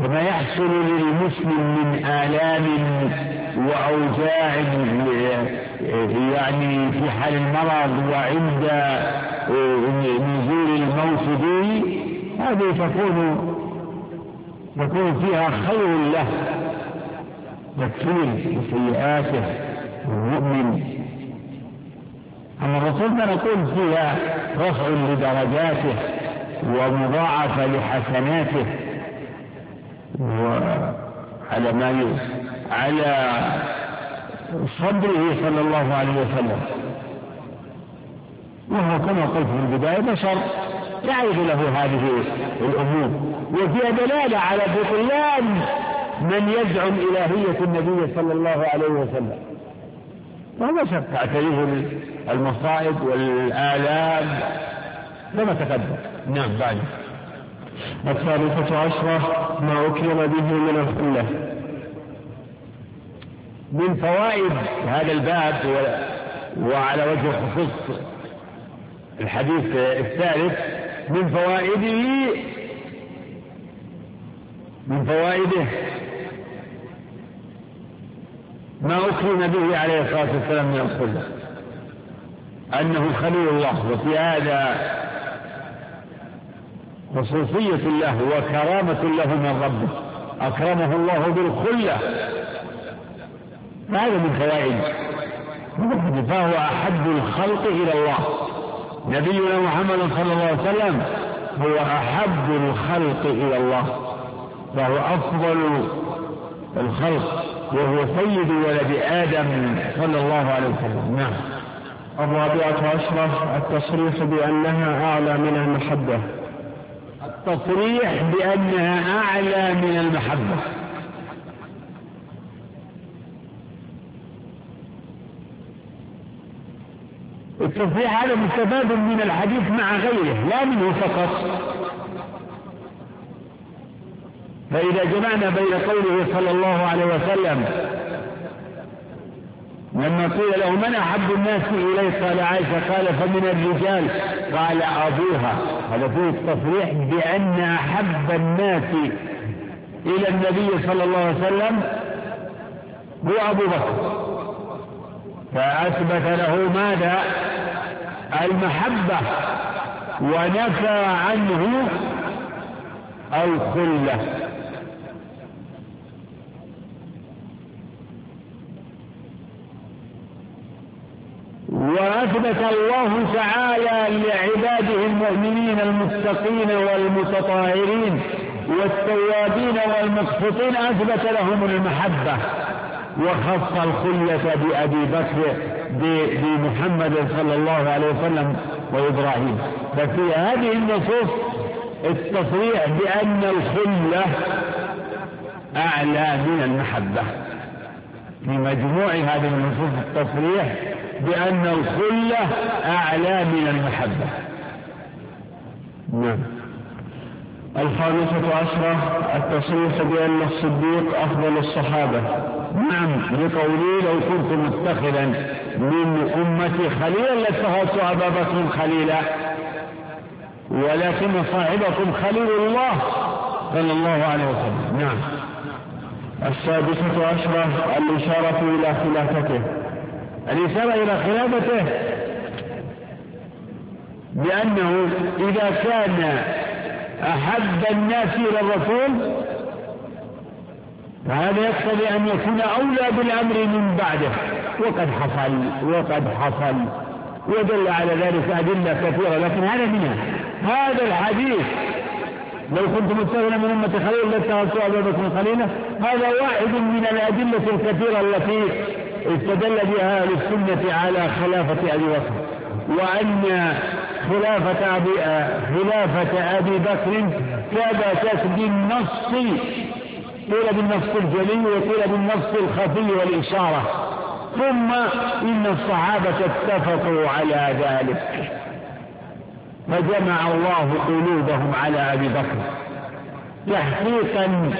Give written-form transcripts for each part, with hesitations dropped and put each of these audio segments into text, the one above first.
كما يحصل للمسلم من آلام وأوجاع يعني في حال المرض وعند نزول الموت به، هذه تكون فيها خير له، تكفير بسيئاته المؤمن. أما الرسول فنقول فيها رفع لدرجاته ومضاعفة لحسناته، وعلى على صدره صلى الله عليه وسلم. وهو كما قلت في البداية بشر يعرف له هذه الأمور، وفيها دلالة على بطلان من يزعم إلهية النبي صلى الله عليه وسلم. وهو بشر تعتريه المصائب والآلام كما تقدم. نعم. بعد 13 ما أكرم به من الخلة. من فوائد هذا الباب وعلى وجه الخصوص الحديث الثالث، من فوائده ما أكرم به عليه الصلاة والسلام من الخلة، أنه خليل الله، وفي هذا خصوصية له وكرامة له من ربه، أكرمه الله بالخلة. هذا من فوائده، فهو أحب الخلق إلى الله. نبينا محمد صلى الله عليه وسلم هو أحب الخلق إلى الله، فهو أفضل الخلق، وهو سيد ولد آدم صلى الله عليه وسلم. نعم. 14 التصريح بأنها أعلى من المحبة. التصريح بأنها أعلى من المحبة، التصريح هذا مستفاد من الحديث مع غيره لا منه فقط. فإذا جمعنا بين قوله صلى الله عليه وسلم لما قيل له من أحب الناس إليك قال عائشة، قال فمن الرجال قال أبوها، هذا فيه التصريح بأن أحب الناس إلى النبي صلى الله عليه وسلم هو أبو بكر، فأثبت له ماذا؟ المحبة، ونفى عنه الخلة. وأثبت الله تعالى لعباده المؤمنين المتقين والمتطهرين والتوابين والمقسطين، أثبت لهم المحبة، وخص الخلة بأبي بكر بمحمد صلى الله عليه وسلم وإبراهيم. ففي هذه النصوص التصريح بأن الخلة أعلى من المحبة، في مجموع هذه النصوص التصريح بأن الخلة أعلى من المحبة. نعم. 15 التصريح بأن الصديق أفضل الصحابة. نعم، لقوله لو كنت متخذا من أمتي خليلا لاتخذت أبا بكر خليلا، ولكن صاحبكم خليل الله صلى الله عليه وسلم. نعم. 16 الإشارة إلى خلافته. الإشارة إلى خلافته بأنه إذا كان أحب الناس إلى الرسول فهذا يقتضي أن يكون أولى بالأمر من بعده، وقد حصل ودل على ذلك أدلة كثيرة، لكن هذا منها هذا الحديث لو كنت متخذا من أمتي خليلا لاتخذت أبا بكر خليلا، هذا واحد من الأدلة الكثيرة التي استدل بها أهل السنة على خلافة أبي بكر، وأن خلافة أبي بكر ثبتت بالنص، قيل بالنص الجلي وقيل بالنص الخفي والإشارة، ثم إن الصحابة اتفقوا على ذلك فجمع الله قلوبهم على أبي بكر تحقيقا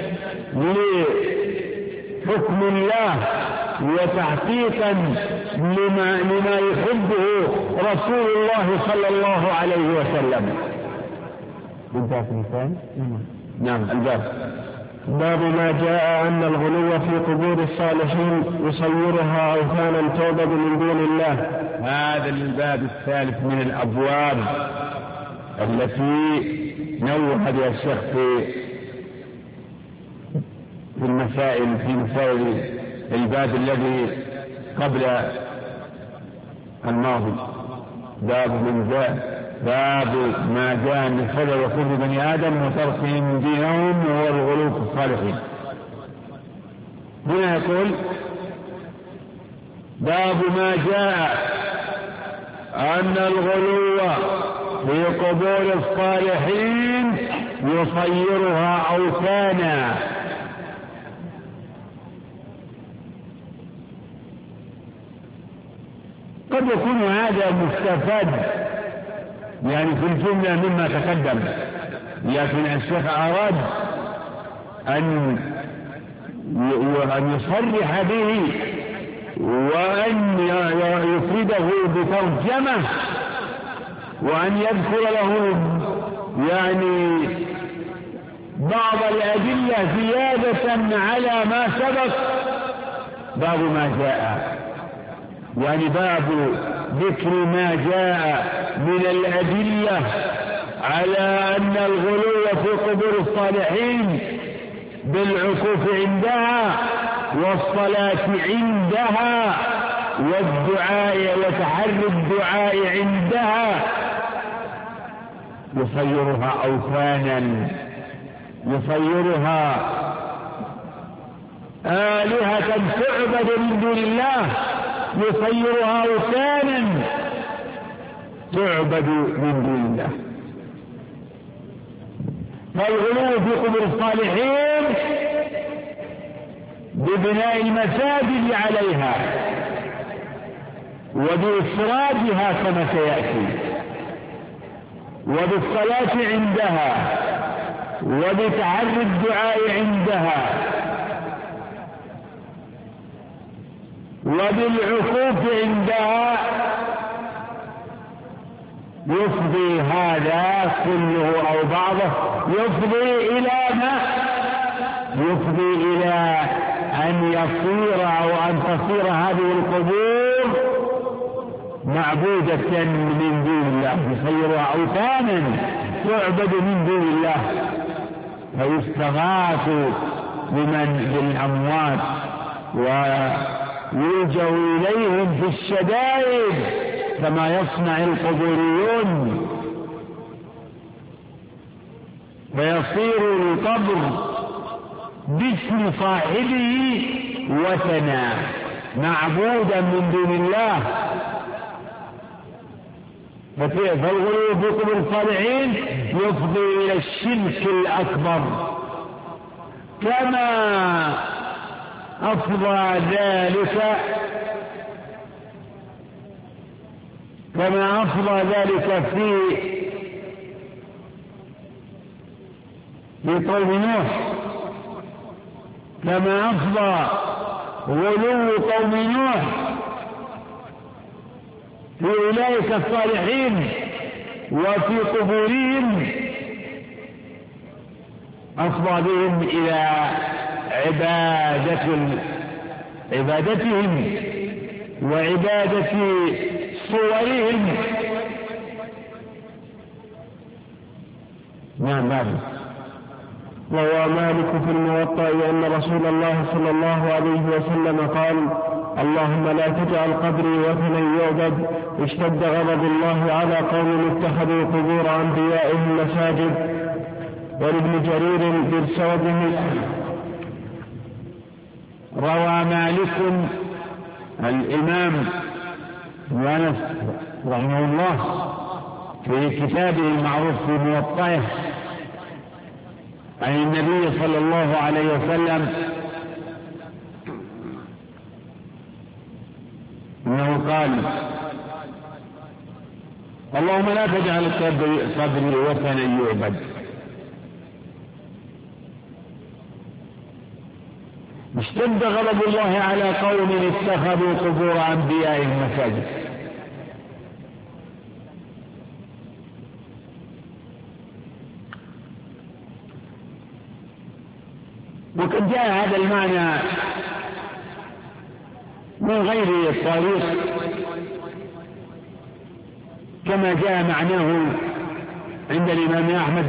لحكم الله وتحقيقا لما يحبه رسول الله صلى الله عليه وسلم. انتهى في المثال. نعم. الباب باب ما جاء أن الغلو في قبور الصالحين يصيرها أوثانا تعبد من دون الله. هذا الباب الثالث من الأبواب التي نوه بها الشيخ في مسائل الباب الذي قبل الماضي. باب ما جاء من خلل وكفر بني آدم وتركهم دينهم وهو الغلو في الصالحين. هنا يقول باب ما جاء أن الغلو في قبور الصالحين يصيرها أوثانا. قد يكون هذا مستفاد يعني في الجملة مما تقدم، لكن الشيخ أراد أن يصرح به وأن يفيده بترجمة وأن يذكر له يعني بعض الأدلة زيادة على ما سبق. باب ما جاء يعني باب ذكر ما جاء من الأدلة على أن الغلو في قبور الصالحين بالعكوف عندها والصلاة عندها والدعاء وتحري الدعاء عندها يصيرها أوثانا، يصيرها آلهة تعبد من دون الله، يصيرها أوثانا تعبد من دون الله. فالغلو في قبور الصالحين ببناء المساجد عليها وبإفرادها كما سيأتي وبالصلاة عندها وبتحري الدعاء عندها وبالعكوف عندها يفضي هذا كله أو بعضه يفضي إلى أن يصير أو أن تصير هذه القبور معبودة من دون الله، يصيرها أوثانا تعبد من دون الله، فيستغاث بالأموات ويلجأ إليهم في الشدائد كما يصنع القبوريون، فيصير القبر باسم صاحبه وثنا معبودا من دون الله. فالغلو في قبور الصالحين يفضي إلى الشرك الأكبر، كما أفضى ذلك في قوم نوح، كما أفضى غلو قوم نوح في أولئك الصالحين وفي قبورهم، أفضى بهم إلى عبادتهم وعبادة صورهم. نعم بابا. روى مالك في الموطأ أن رسول الله صلى الله عليه وسلم قال: اللهم لا تجعل قبري وثنا يعبد. اشتد غضب الله على قوم اتخذوا قبور أنبيائهم مساجد. ولابن جرير بسببه. روى مالك الإمام أنس رحمه الله في كتابه المعروف في موطئه عن النبي صلى الله عليه وسلم انه قال: اللهم لا تجعل قبري وثنا يعبد. اشتد غضب الله على قوم اتخذوا قبور انبيائهم مساجد. وقد جاء هذا المعنى من غير الطريق كما جاء معناه عند الإمام أحمد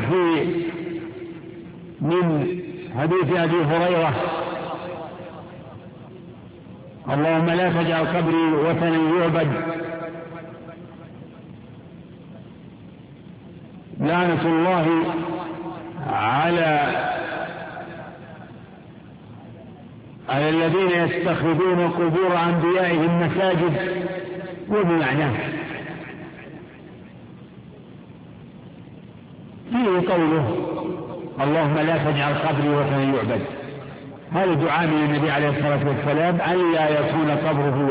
من حديث أبي هريرة: اللهم لا تجعل قبري وثنا يعبد، لعنة الله على الذين يتخذون قبور أنبيائهم مساجد. وبمعناه فيه قوله: اللهم لا تجعل قبري وثنا يعبد. هذا دعاء من النبي عليه الصلاة والسلام ألا يكون قبره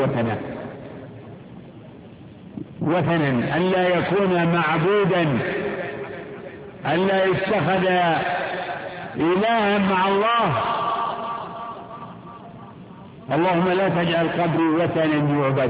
وثنا، ألا يكون معبودا، ألا يتخذ إلها مع الله. اللهم لا تجعل قبري وثنا يعبد.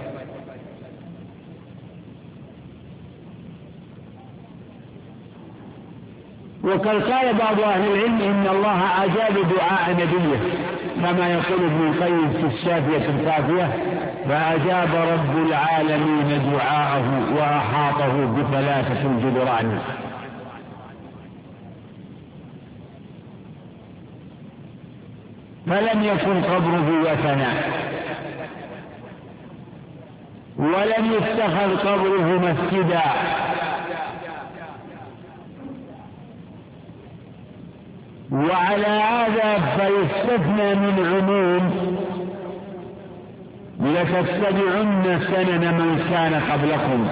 وقد قال بعض أهل العلم إن الله أجاب دعاء نبيه، كما يقول ابن القيم في الشافية الكافية: فأجاب رب العالمين دعاءه وأحاطه بثلاثة الجدران. فلم يكن قبره وثنا، ولم يتخذ قبره مسجدا، وعلى هذا فيستثنى من عموم لتتبعن سنن من كان قبلكم.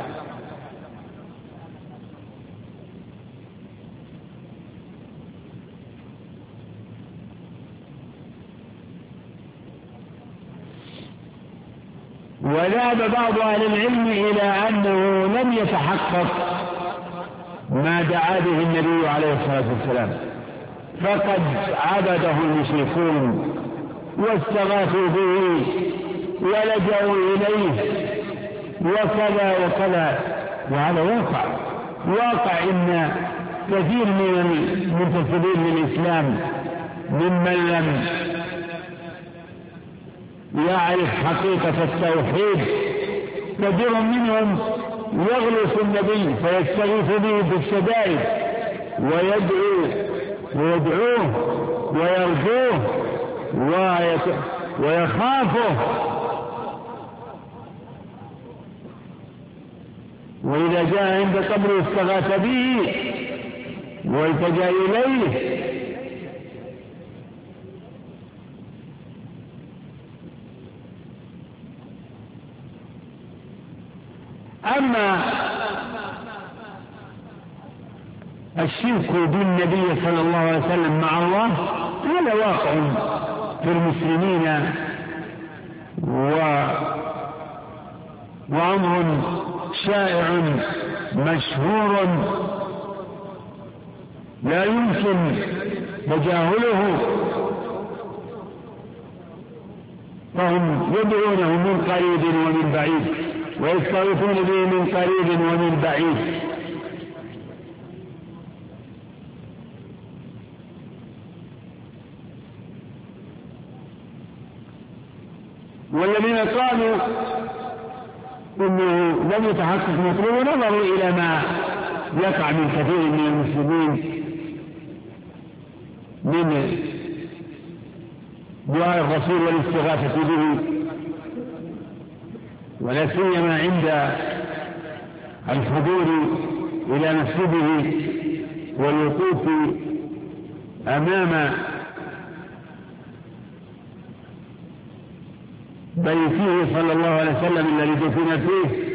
وذهب بعض أهل العلم إلى أنه لم يتحقق ما دعا به النبي عليه الصلاة والسلام، فقد عبده المشركون واستغاثوا به ولجأوا إليه وكذا وكذا. وهذا واقع إن كثير من المنتسبين للإسلام ممن لم يعرف حقيقة التوحيد، كثير منهم يغلو في النبي فيستغيث به بالشدائد ويدعوه ويرجوه ويخافه، وإذا جاء عند قبره استغاث به والتجأ إليه. أما الشرك بالنبي صلى الله عليه وسلم مع الله هذا واقع في المسلمين وأمر شائع مشهور لا يمكن تجاهله، فهم يدعونه من قريب ومن بعيد ويستغيثون به من قريب ومن بعيد. والذين قالوا إنه لم يتحقق مطلوب نظروا إلى ما يقع من كثير من المسلمين من دعاء الرسول والاستغاثة به، ولا سيما عند الحضور إلى مسجده والوقوف أمام بيته صلى الله عليه وسلم الذي دفن فيه.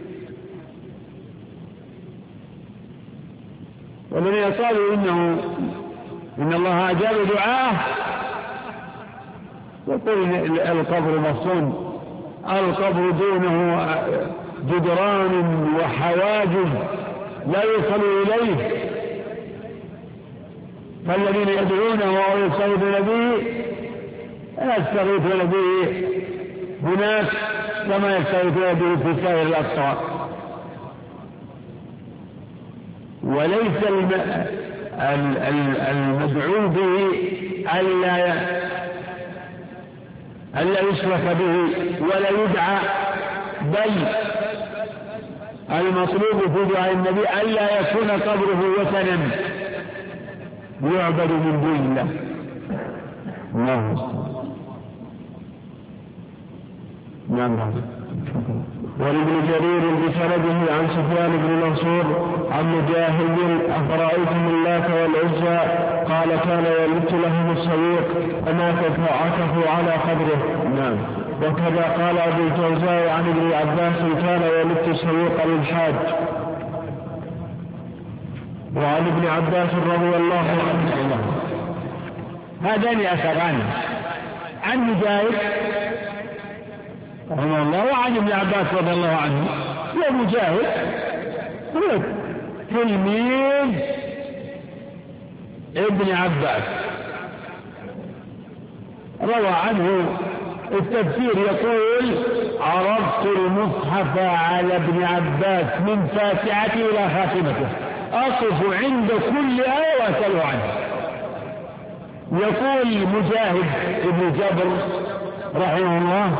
والذين قالوا إن الله أجاب دعاءه يقول القبر مصون، القبر دونه جدران وحواجز لا يوصل إليه، فالذين يدعونه ويستغيثون به لا يستغيثون به هناك كما يستغيثون به في سائر الأقطار. وليس المدعو به ألا يشرك به ولا يدعى، بل المطلوب في دعاء النبي ألا يكون قبره وثنا يعبد من دون الله. نعم. ولابن جرير بسنده عن سفيان بن منصور عن مجاهد أفرأيتم اللات والعزى قال كان يلت لهم السويق فماتت وعكفوا على قبره. نعم. وكذا قال أبو الجوزاء عن ابن عباس كان يلت السويق للحاج. وعن ابن عباس رضي الله عنه هذان أثران عن مجاهد رحمه الله وعن ابن عباس رضي الله عنه. ومجاهد هو تلميذ ابن عباس روى عنه التفسير يقول عرضت المصحف على ابن عباس من فاتحته إلى خاتمته أقف عند كل آية وأسأله عنه. يقول مجاهد ابن جبر رحمه الله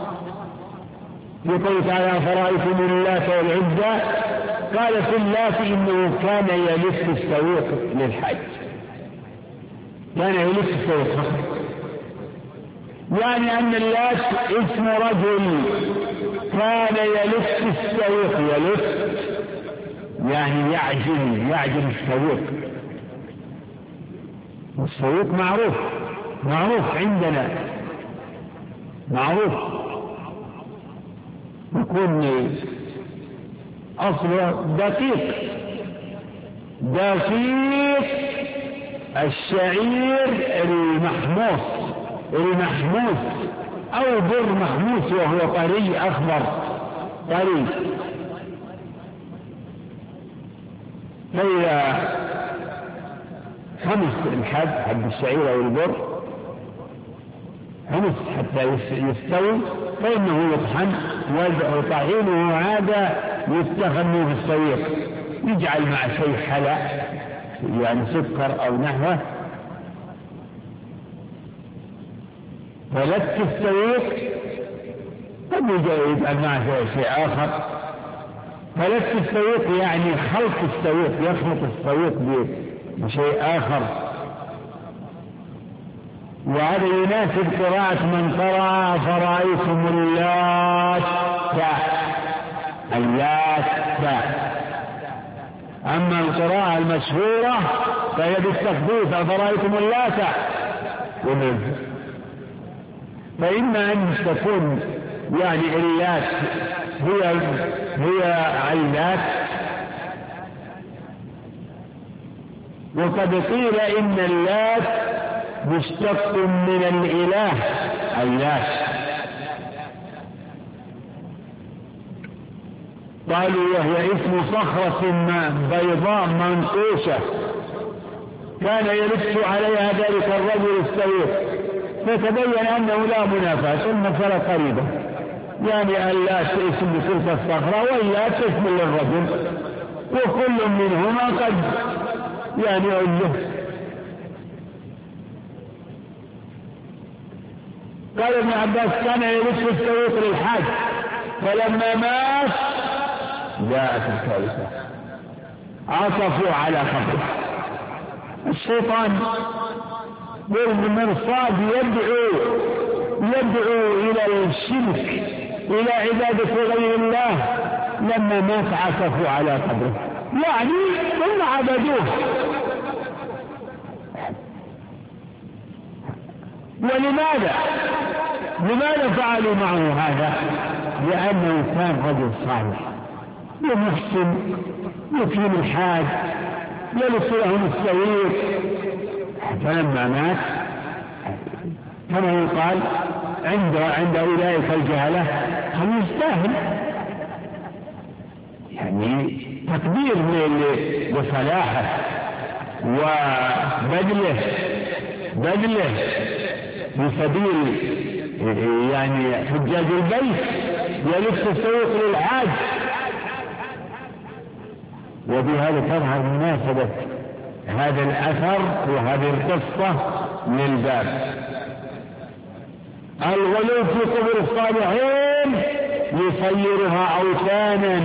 يقول تعالى فرأيتم اللات والعزى قال في اللات إنه كان يلف السويق للحج، كان يلف السويق، يعني أن اللات اسم رجل كان يلف السويق، يلف يعني يعجن السويق، والسويق معروف عندنا، معروف يكون أصله دقيق الشعير المحموس أو بر محموس وهو طري أخضر طري. فإذا حمس حب الشعير أو البر حمس حتى يستوي فإنه يطحن وطحينه هذا يتخذ في السويق، يجعل مع شيء حلا يعني سكر أو نحوه، فلت السويق قد يجعل مع شيء آخر. فلت السويق يعني خلط السويق، يخلط السويق بشيء آخر. وهذا يناسب قراءة من قرأ فرأيتم اللات. أما القراءة المشهورة فهي بالتخفيف فرأيتم اللات، فإما أن تكون يعني اللات هي علات، وقد قيل إن اللات مشتق من الإله اللات، قالوا وهي اسم صخرة بيضاء منقوشة كان يلف عليها ذلك الرجل السويق، فتبين أنه لا منافاة، المسألة قريبة، يعني اللات اسم تلك الصخرة واللات اسم للرجل، وكل منهما قد يعني أله. قال ابن عباس كان يلف السويق للحاج، فلما مات جاءت الكارثة عطفوا على قبره. الشيطان بالمرصاد يدعو إلى الشرك إلى عبادة غير الله، لما مات عطفوا على قبره، يعني هم عبدوه. لماذا فعلوا معه هذا؟ لأنه كان رجل صالح ومحسن يكرم الحاج يلف لهم السويق، فلما مات كما يقال عند أولئك الجهلة هم يستاهل يعني تقدير لصلاحه وبذله في سبيل يعني حجاج البيت، يلف السويق للحاج. وبهذا تظهر مناسبة هذا الأثر وهذه القصة للباب. الغلو في قبور الصالحين يصيرها أوثانا،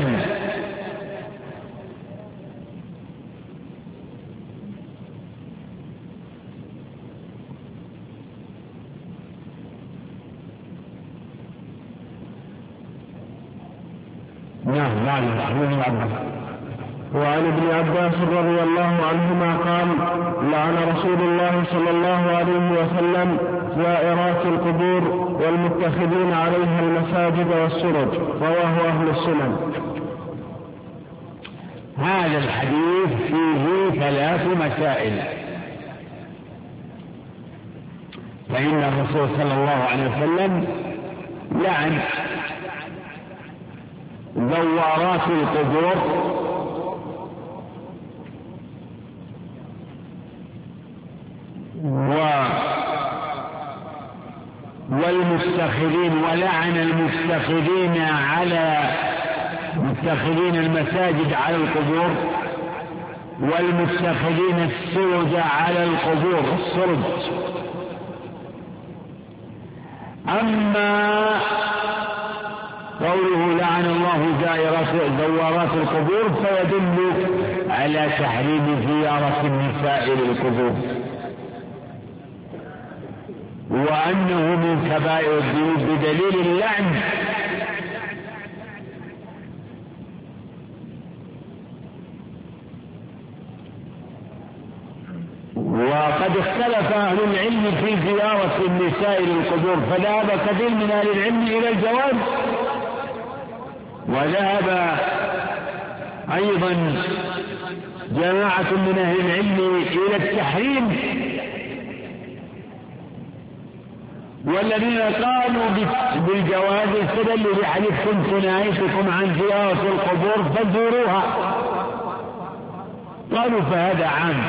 وعن ابن عباس رضي الله عنهما قال: لعن رسول الله صلى الله عليه وسلم زائرات القبور والمتخذين عليها المساجد والسرج. رواه أهل السنن. هذا الحديث فيه 3 مسائل. فإن الرسول صلى الله عليه وسلم لعن زوارات القبور والمتخذين، ولعن المتخذين المساجد على القبور، والمتخذين السرج على القبور، السرج. أما قوله لعن الله زوارات القبور فيدل على تحريم زيارة النساء للقبور، وأنه من كبائر الذنوب بدليل اللعن. وقد اختلف أهل العلم في زيارة النساء للقبور، فذهب كثير من أهل العلم إلى الجواز، وذهب أيضا جماعة من أهل العلم إلى التحريم، والذين قالوا بالجواز استدلوا بحديث كنت نهيتكم عن زيارة القبور فزوروها، قالوا فهذا عام.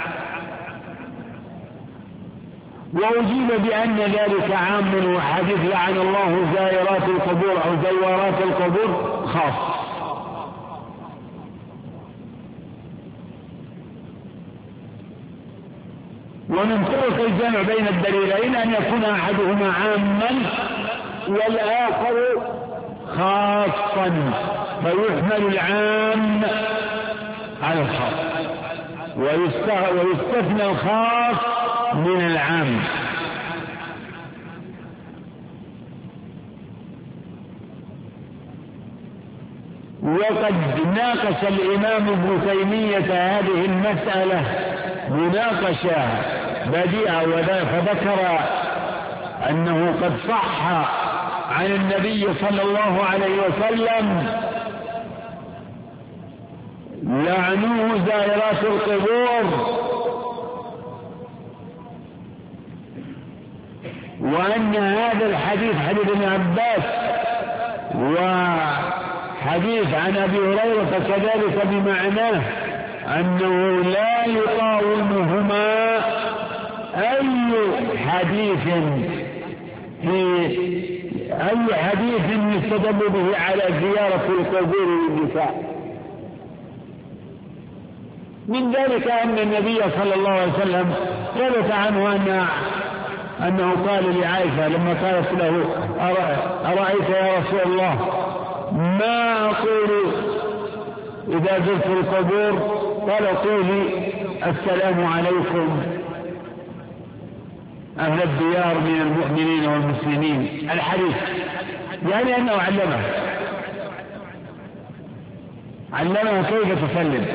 وأجيب بأن ذلك عام، وحديث لعن الله زائرات القبور أو زوارات القبور خاص. ومن طرق الجمع بين الدليلين أن يكون أحدهما عاما والآخر خاصا، فيحمل العام على الخاص ويستثنى الخاص من العام. وقد ناقش الإمام ابن تيمية هذه المسألة مناقشة بديعة، فذكر أنه قد صح عن النبي صلى الله عليه وسلم لعنوه زائرات القبور، وأن هذا الحديث حديث ابن عباس وحديث عن أبي هريرة كذلك بمعناه، أنه لا يقاومهما أي حديث يستدل به على زيارة القبور للنساء. من ذلك أن النبي صلى الله عليه وسلم ثبت عنه أنه قال لعائشة لما قالت له: أرأيت يا رسول الله ما أقول إذا زرت القبور؟ قال: قولي السلام عليكم أهل الديار من المؤمنين والمسلمين. الحديث يعني أنه علمها كيف تسلم.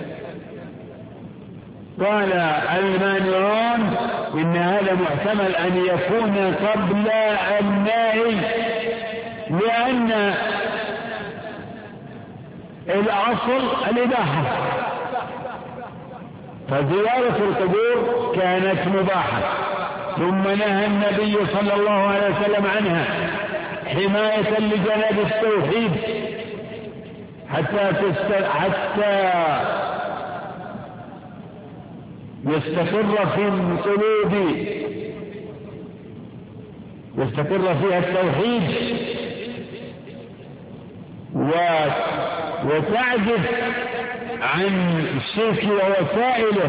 قال المانعون إن هذا محتمل أن يكون قبل النهي، لأن الأصل الإباحة، فزيارة القبور كانت مباحة، ثم نهى النبي صلى الله عليه وسلم عنها حماية لجناب التوحيد حتى يستقر في القلوب، يستقر فيها التوحيد وتعزف عن الشرك ووسائله.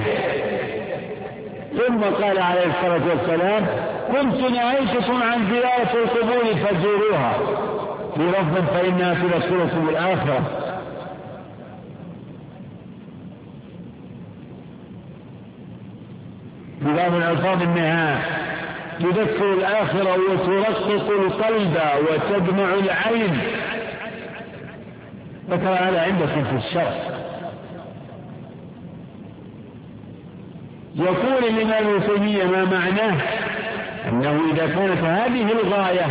ثم قال عليه الصلاة والسلام: كنت نهيتكم عن زيارة القبور فزوروها، في لفظ فإنها تذكركم الآخرة. في بعض الألفاظ إنها تذكر الآخرة وترقق القلب وتدمع العين. ذكر هذا عندكم في الشرع. يقول الإمام ابن تيمية: ما معناه؟ أنه إذا كانت هذه الغاية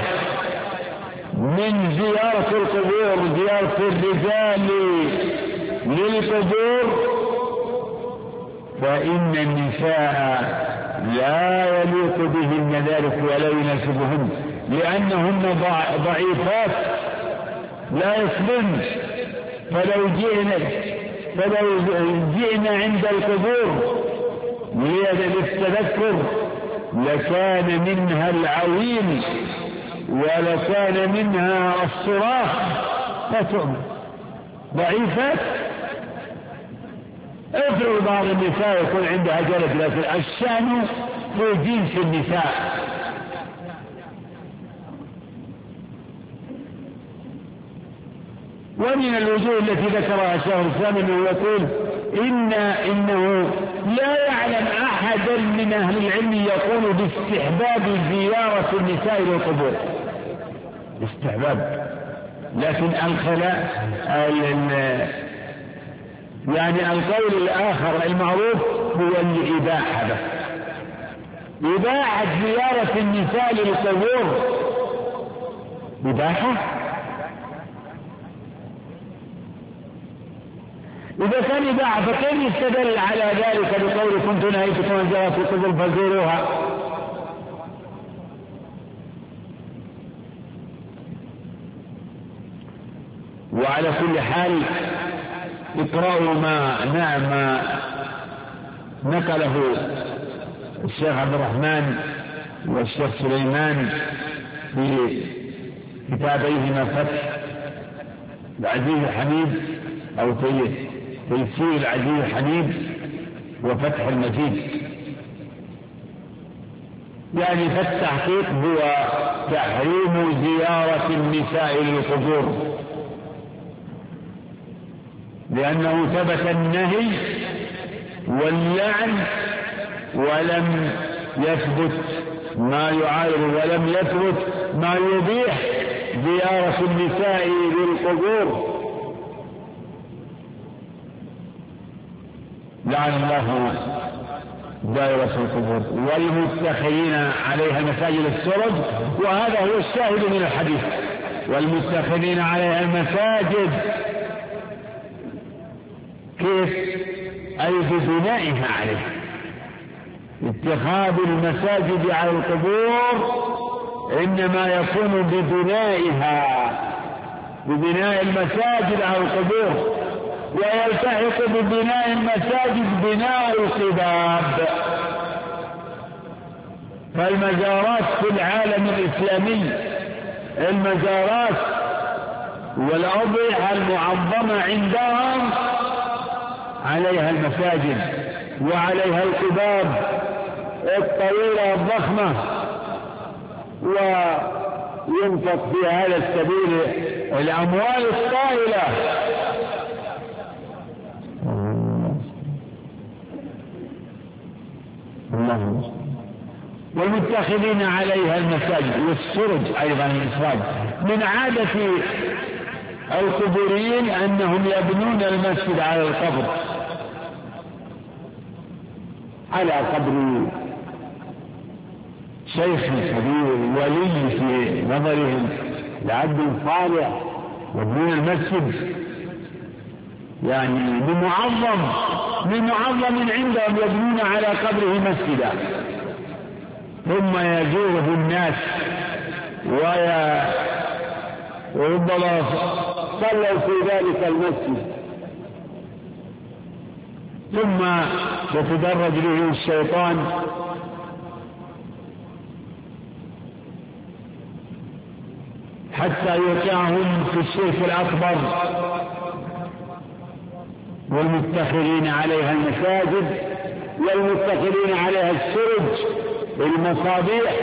من زيارة القبور زيارة الرجال للقبور، فإن النساء لا يليق بهن ذلك ولا يناسبهن، لأنهن ضعيفات لا يصبرن. فلو جئنا عند القبور للتذكر لكان منها العويل ولكان منها الصراخ، لا تؤمن، ضعيفات. افرض بعض النساء يكون عندها جلد، لكن الشأن في جنس النساء. ومن الوجوه التي ذكرها شيخ الإسلام أنه يقول إنه لا يعلم أحدا من أهل العلم يقول باستحباب زيارة النساء للقبور، استحباب. لكن الخلاء يعني القول الآخر المعروف هو الإباحة بس، إباحة زيارة النساء للقبور إباحة. إذا كان إباحة فكيف يستدل على ذلك بقول كنت نهيتكم عن زيارة القبور فزوروها؟ وعلى كل حال اقرأوا ما نقله الشيخ عبد الرحمن والشيخ سليمان في كتابيهما فتح العزيز الحميد أو تيسير العزيز الحميد وفتح المجيد. يعني فالتحقيق هو تحريم زيارة النساء للقبور، لأنه ثبت النهي واللعن ولم يثبت ما يعارض، ولم يثبت ما يبيح زيارة النساء للقبور. لعن الله دائرة القبور والمتخذين عليها مساجد السرج، وهذا هو الشاهد من الحديث: والمتخذين عليها المساجد. كيف؟ أي ببنائها عليه. اتخاذ المساجد على القبور إنما يكون ببناء المساجد على القبور، ويلتحق ببناء المساجد بناء القباب. فالمزارات في العالم الإسلامي، المزارات والأضرحة المعظمة عندهم عليها المساجد وعليها القباب الطويلة الضخمة، وينفق في هذا السبيل الأموال الطائلة. والمتخذين عليها المساجد والسرج أيضا الإسراج. من عادة القبوريين أنهم يبنون المسجد على القبر، على قبر شيخ كبير ولي في نظرهم لعبد صالح، يبنون المسجد يعني بمعظم عندهم، يبنون على قبره مسجدا، ثم يزوره الناس وربما صلوا في ذلك المسجد، ثم يتدرج به الشيطان حتى يوقعهم في الشرك الأكبر، والمتخذين عليها المساجد والمتخذين عليها السرج المصابيح.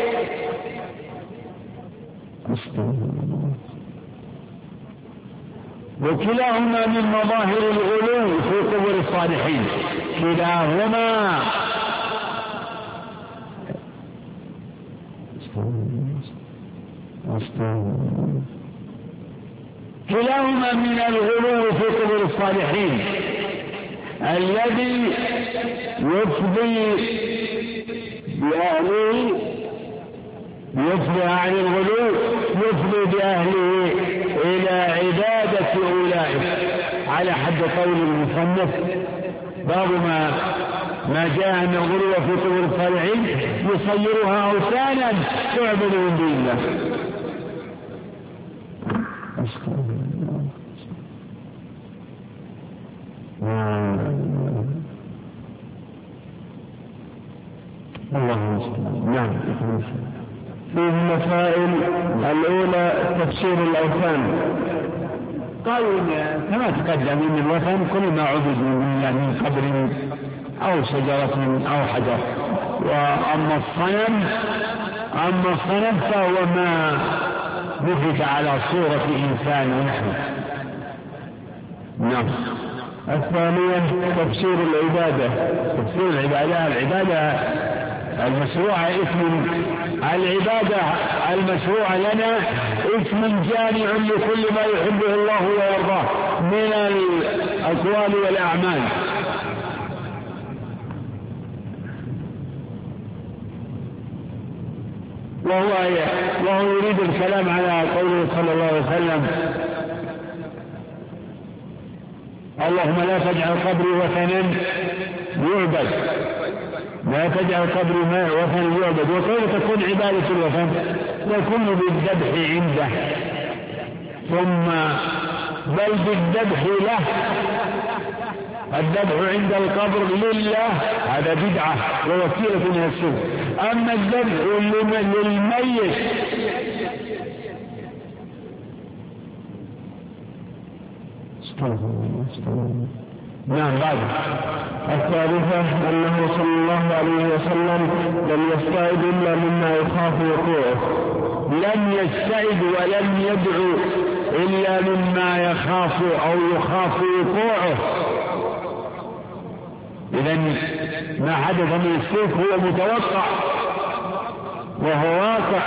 وكلاهما من مظاهر الغلو في قبور الصالحين، كلاهما من الغلو في قبور الصالحين الذي يفضي عن الغلو، يفضي بأهله إلى عبادة أولئك، على حد قول المصنف باب ما جاء أن الغلو في قبور الصالحين يصيرها أوثانا تعبد من دون الله. نعم. فيه مسائل. الأولى تفسير الأوثان. قالوا كما تقدم ان الوثن كل ما عبد من قبر او شجرة او حجر، واما الصنم فهو ما نفت على صورة انسان ونحوه. نعم. الثانية تفسير العبادة. تفسير العبادة المشروعة العبادة المشروعة لنا اسم جامع لكل ما يحبه الله ويرضاه من الأقوال والأعمال. وهو يريد الكلام على قوله صلى الله عليه وسلم: اللهم لا تجعل قبري وثنا يعبد، لا تجعل قبري وثنا يعبد. وكيف تكون عبادة الوثن؟ يكون بالذبح عنده، ثم بل بالذبح له. الذبح عند القبر لله هذا بدعة ووسيلة من الشرك. أما الذبح للميت نعم. بعد الثالثة أنه صلى الله عليه وسلم لم يستعد إلا مما يخاف وقوعه. لم يستعد ولم يدعو إلا مما يخاف أو يخاف وقوعه. إذن ما حدث من الشرك هو متوقع وهو واقع.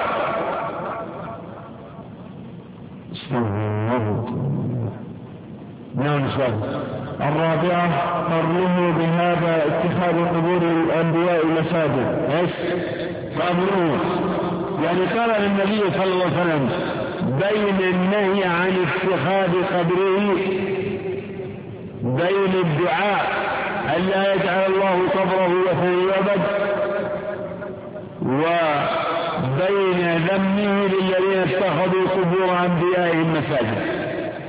نعم. الرابعة قرنه بهذا اتخاذ قبور الأنبياء مساجد. قرنه يعني قال النبي صلى الله عليه وسلم بين النهي عن اتخاذ قبره، بين الدعاء ألا يجعل الله قبره وثنا يعبد، وبين ذمه للذين اتخذوا قبور أنبيائهم مساجد.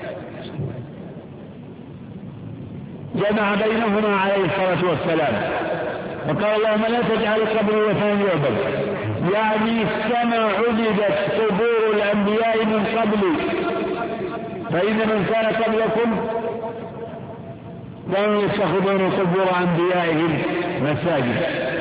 جمع بينهما عليه الصلاة والسلام وقال اللهم لا تجعل قبري وثنا يعبد، يعني كما عبدت قبور الأنبياء من قبل، فإن من كان قبلكم كانوا يتخذون قبور أنبيائهم مساجد.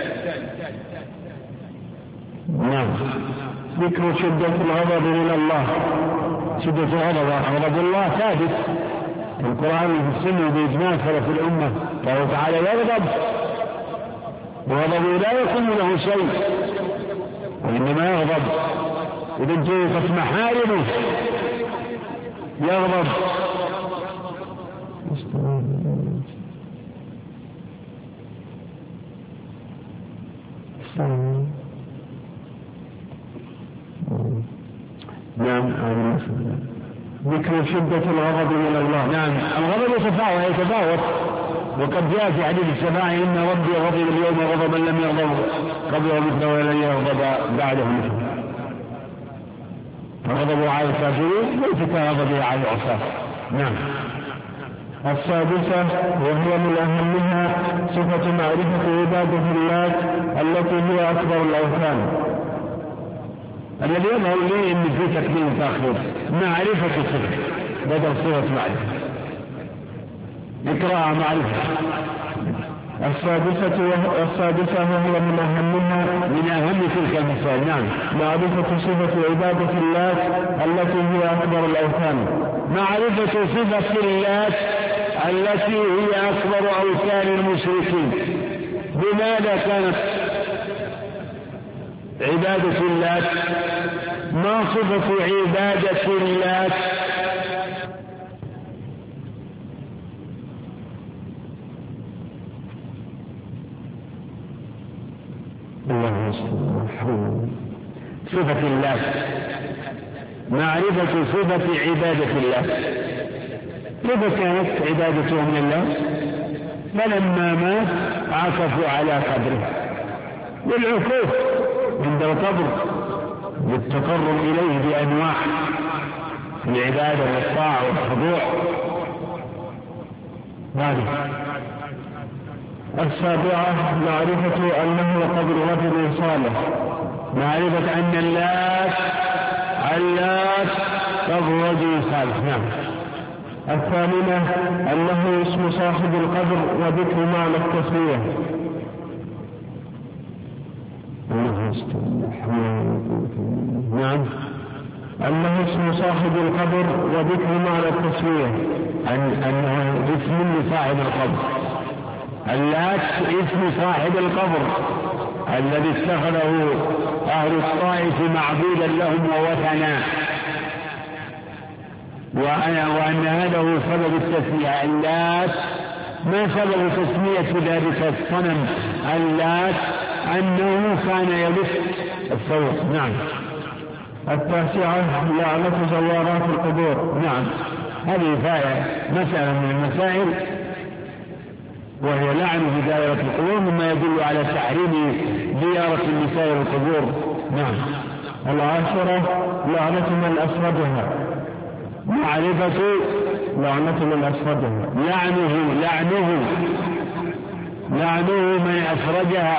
نعم. ذكر شدة الغضب من الله. شدة غضب الله ثابت في القرآن وفي السنة بإجماع سلف الأمة. قال تعالى يغضب، وغضبه لا يكون له شيء وإنما يغضب إذا انتهكت محارمه يغضب. نعم. ذكر شدة الغضب من الله. نعم. الغضب يتفاوت وقد جاء في حديث الشفاعة إن ربي غضب اليوم غضبا لم يغضب قبله مثله ولن يغضب بعده مثله. فغضبه على الكافرين ليس كغضبه على العصاة. نعم. السادسة وهي من أهمها صفة معرفة عبادة الله التي هي أكبر الأوثان. الذي يظهر لي أن في تقديم تأخير معرفة الصفة بدل صفة معرفة. اقرأ معرفة. السادسة وهي من أهم تلك المسائل. نعم. معرفة صفة عبادة اللات التي هي أكبر الأوثان. معرفة صفة اللات التي هي أكبر أوثان المشركين. بماذا كانت عبادة اللات؟ ما صفة عبادة اللات؟ صفة الله، معرفة صفة عبادة الله. كيف كانت عبادته من الله؟ فلما مات عكفوا على قبره للعكوف عند القبر للتقرب إليه بأنواع العبادة والطاعة والخضوع. السابعة معرفة أنه قبر رجل صالح. معرفة أن اللات قبر رجل صالح. نعم. الثامنة أنه اسم صاحب القبر وذكر معنى التسمية. نعم. أنه اسم صاحب القبر وذكر معنى التسمية. أنه اسم لصاحب القبر. اللات اسم صاحب القبر الذي اتخذه أهل الطائف معبودا لهم ووثنا، وأن هذا هو سبب التسمية. اللات ما سبب تسمية ذلك الصنم اللات؟ أنه كان يلف الصوت. نعم. التاسعة لعنة زوارات القبور. نعم. هذه مسألة من المسائل، وهي لعن في دائرة القبور، مما يدل على تحريم زيارة النساء القبور. نعم. العاشرة لعنة من أسردها. معرفة لعنة من أسردها. لعنه من أسرجها.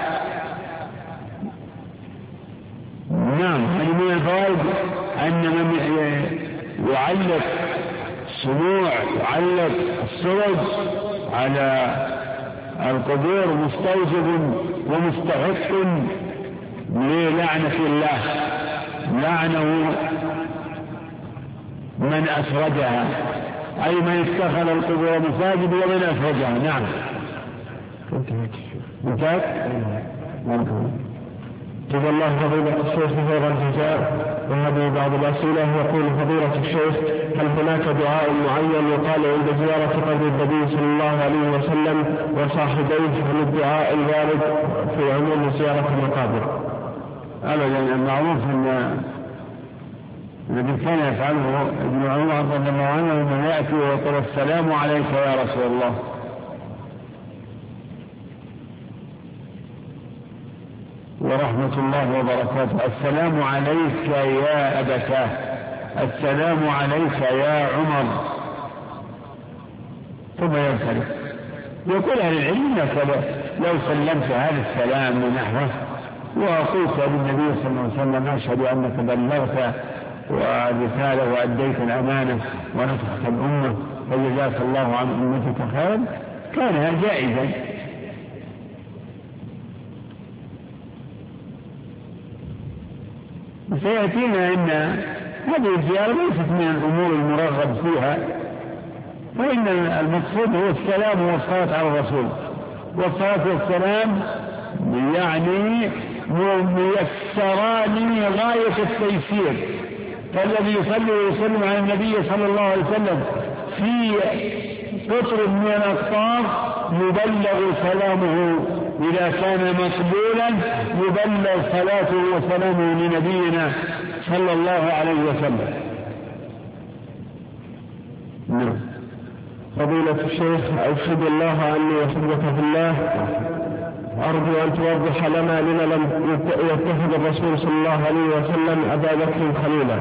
نعم. من الفوائد أن من يعلق السموع يعلق السرج على القبور مستوجب ومستحق للعنة الله. لعنه من أسرجها، أي من اتخذ القبور مساجد ومن أسرجها. نعم. انتهت. جزا الله فضيلة الشيخ خير الجزاء. وهذه بعض الأسئلة. يقول فضيلة الشيخ: هل هناك دعاء معين يقال عند زيارة قبر النبي صلى الله عليه وسلم وصاحبيه عن الدعاء الوارد في عموم زيارة المقابر؟ أبدا. المعروف أن الذي كان يفعله ابن عمر رضي الله عنه من يأتي ويقول: السلام عليك يا رسول الله. ورحمة الله وبركاته. السلام عليك يا أبتاه. السلام عليك يا عمر. ثم ينصرف. يقول أهل العلم إنك لو سلمت هذا السلام ونحوه وقلت للنبي صلى الله عليه وسلم: أشهد أنك بلغت والرسالة وأديت الأمانة ونصحت الأمة فجزاك الله عن أمتك خيرا، كان جائزا. سيأتينا أن هذه الزيارة ليست من الأمور المرغب فيها، فإن المقصود هو السلام والصلاة على الرسول. والصلاة والسلام يعني ميسران غاية التيسير، فالذي يصلي ويسلم على النبي صلى الله عليه وسلم في قطر من الأقطار يبلغ سلامه، إذا كان مقبولا يبلغ صلاته وسلامه لنبينا صلى الله عليه وسلم. فضيلة الشيخ، أشهد الله أني أحبك في الله، أرجو أن توضح لنا لم يتخذ الرسول صلى الله عليه وسلم أبا بكر خليلا.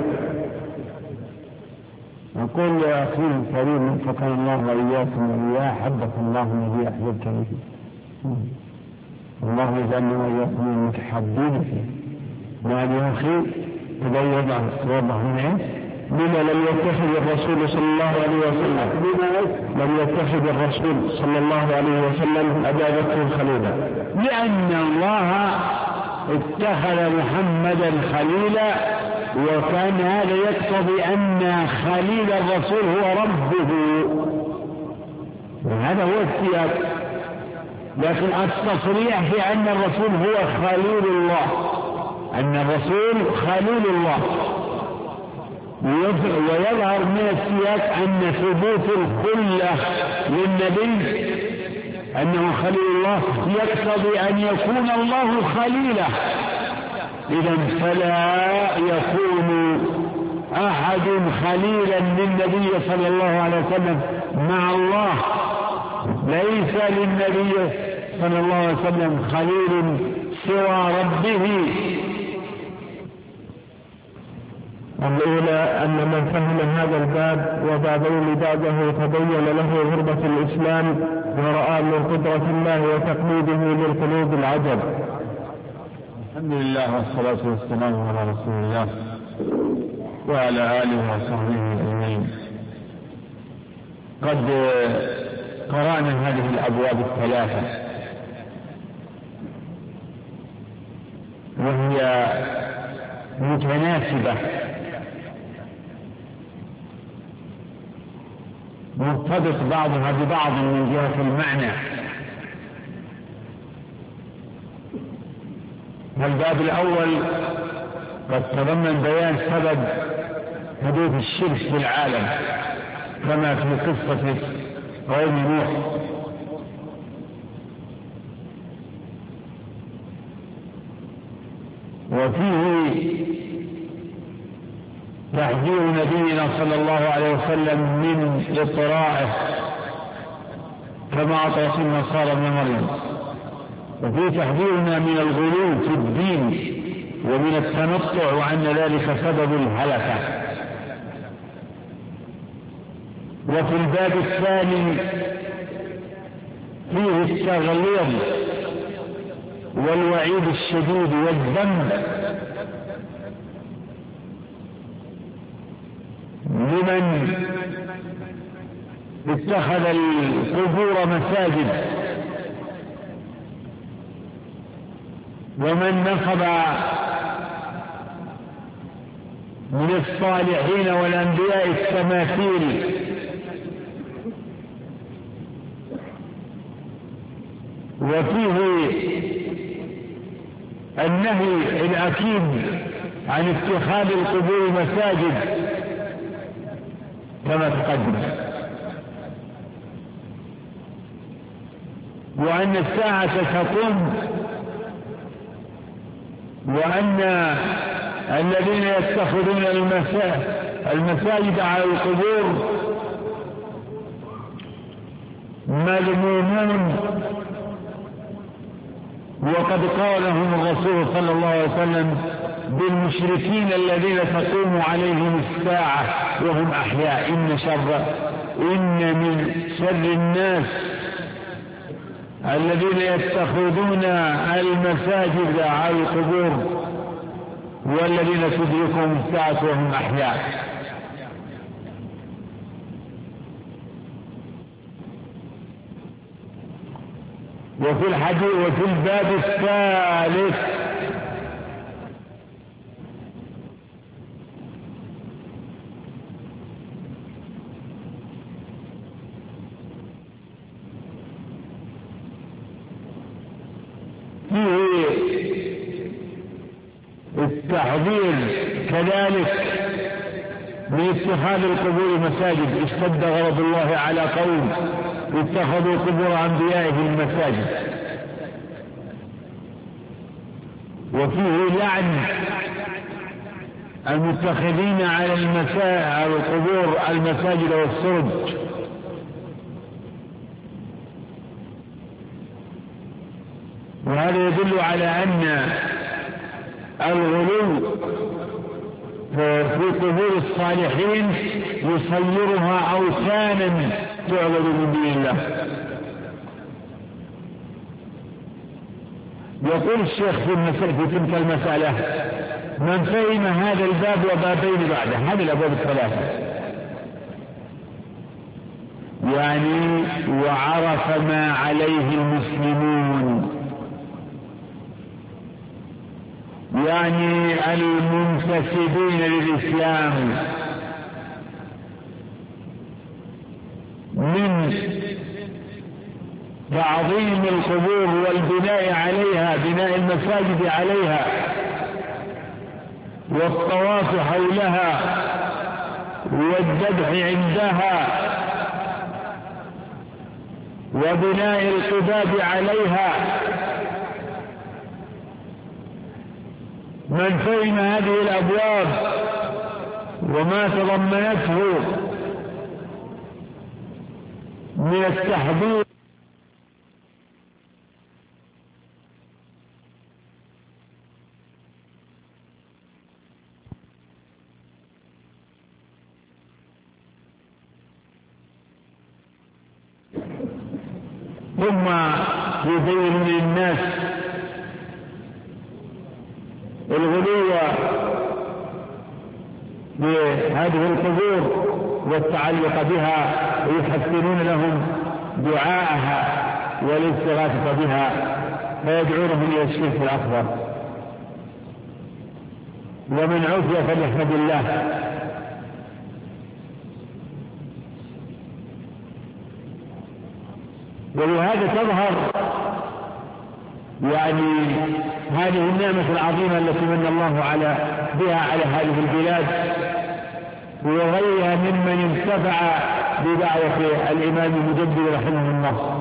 أقول يا أخي الكريم: فكان الله وإياكم وإياه، حبك الله الذي أحببتني فيه. الله يجعلنا وإياكم المتحبين فيه. وهذا أخي توضح من بما لم يتخذ الرسول صلى الله عليه وسلم لم يتخذ الرسول صلى الله عليه وسلم أبا بكر خليلا، لأن الله اتخذ محمدا خليلا، وكان هذا يقتضي أن خليل الرسول هو ربه، وهذا هو السياق. لكن التصريح في أن الرسول هو خليل الله، أن الرسول خليل الله، ويظهر من السياق أن ثبوت الخلة للنبي أنه خليل الله يقتضي أن يكون الله خليله. إذن فلا يكون أحد خليلا للنبي صلى الله عليه وسلم مع الله، ليس للنبي صلى الله عليه وسلم خليل سوى ربه. الأولى أن من فهم هذا الباب وبابين بعده تبين له غربة الإسلام ورأى من قدرة الله وتقليده للقلوب العجب. الحمد لله والصلاة والسلام على رسول الله وعلى آله وصحبه أجمعين. قد قرأنا هذه الأبواب الثلاثة، وهي متناسبة مرتبط بعضها ببعض من جهة المعنى. الباب الأول قد تضمن بيان سبب حدوث الشرك في العالم كما في قصة قوم نوح، وفيه تحذير نبينا صلى الله عليه وسلم من إطراءه كما أطرت النصارى ابن مريم، وفيه تحذيرنا من الغلو في الدين ومن التنطع وأن ذلك سبب الهلكة. وفي الباب الثاني فيه التغليظ والوعيد الشديد والذم لمن اتخذ القبور مساجد ومن نصب من الصالحين والأنبياء التماثيل، وفيه النهي الأكيد عن اتخاذ القبور مساجد كما تقدم، وأن الساعة تقوم وأن الذين يتخذون المساجد على القبور مذمومون، وقد قالهم الرسول صلى الله عليه وسلم بالمشركين الذين تقوم عليهم الساعة وهم أحياء إن من شر الناس الذين يتخذون المساجد على القبور والذين تدركهم الساعة وهم أحياء. وفي الحديث وفي الباب الثالث فيه التحذير كذلك من اتخاذ القبور مساجد. اشتد غضب الله على قوم اتخذوا قبور أنبيائهم مساجد، وفيه لعن المتخذين على القبور المساجد والسرج، وهذا يدل على أن الغلو في قبور الصالحين يصيرها أوثانا تعبد من دون الله، يقول الشيخ في تلك المسألة: من فهم هذا الباب وبابين بعده، هذه الأبواب الثلاثة، يعني وعرف ما عليه المسلمون، يعني المنتسبين للإسلام، من تعظيم القبور والبناء عليها، بناء المساجد عليها والطواف حولها والذبح عندها وبناء القباب عليها. من فهم هذه الأبواب وما تضمنته من التحذير ثم يبين للناس الغلو بهذه القبور والتعلق بها، ويحسنون لهم دعاءها والاستغاثة بها، فيدعونهم إلى الشرك الأكبر. ومن عفي فليحمد الله. ولهذا تظهر يعني هذه النعمة العظيمة التي من الله بها على هذه البلاد وغيرها ممن انتفع بدعوة الإمام المجدد رحمه الله.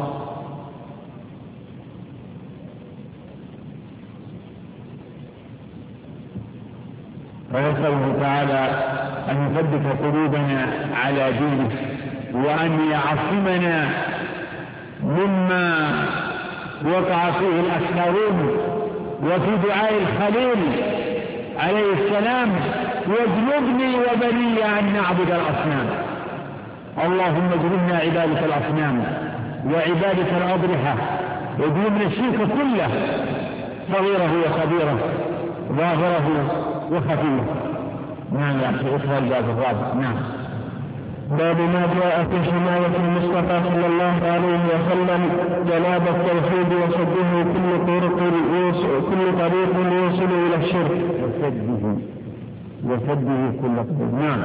ونسأله تعالى أن يثبت قلوبنا على دينه، وأن يعصمنا مما وقع فيه الأكثرون وفي دعاء الخليل عليه السلام: واجنبني وبني أن نعبد الأصنام. اللهم اجنبنا عبادة الأصنام وعبادة الأضرحة، واجنبنا الشرك كله، صغيره وكبيره، ظاهره وخفيه. نعم يا أخي، اقرأ الباب الرابع. نعم. باب ما جاء في حماية المصطفى صلى الله عليه وسلم جناب التوحيد وسده كل طريق يوصل إلى الشرك، وسده كل طريق. نعم.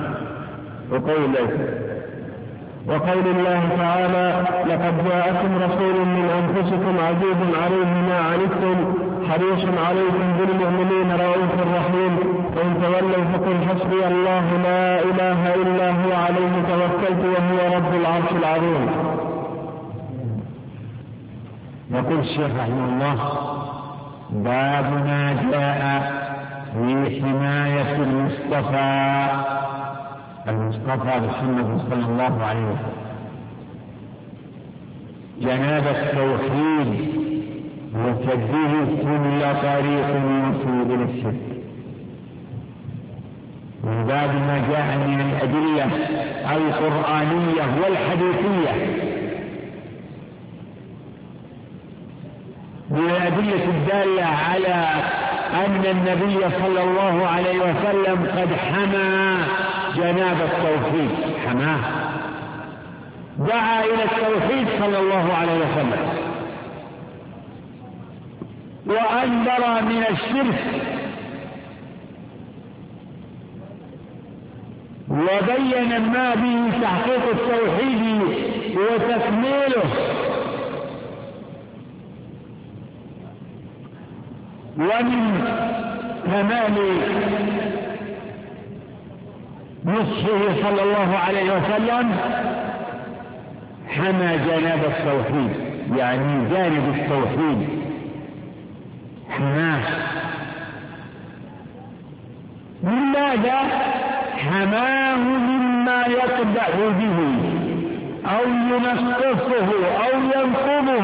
وقول الله تعالى: لقد جاءكم رسول من أنفسكم عزيز عليه ما عنتم حريص عليكم بالمؤمنين رؤوف رحيم، فإن تولوا فقل حسبي الله لا إله إلا هو عليه توكلت وهو رب العرش العظيم. يقول الشيخ رحمه الله: باب ما جاء في حماية المصطفى محمد صلى الله عليه وسلم، جناب التوحيد وسده كل طريق يوصل إلى الشرك. من باب ما جاء من الأدلة القرآنية والحديثية، من الأدلة الدالة على أن النبي صلى الله عليه وسلم قد حمى جناب التوحيد، حماه، دعا إلى التوحيد صلى الله عليه وسلم، وأنذر من الشرك، وبين ما به تحقيق التوحيد وتكميله، ومن كمال نصحه صلى الله عليه وسلم حمى جانب التوحيد، يعني جانب التوحيد حماه. لماذا؟ حماه مما يقدح به أو ينقصه أو ينقضه،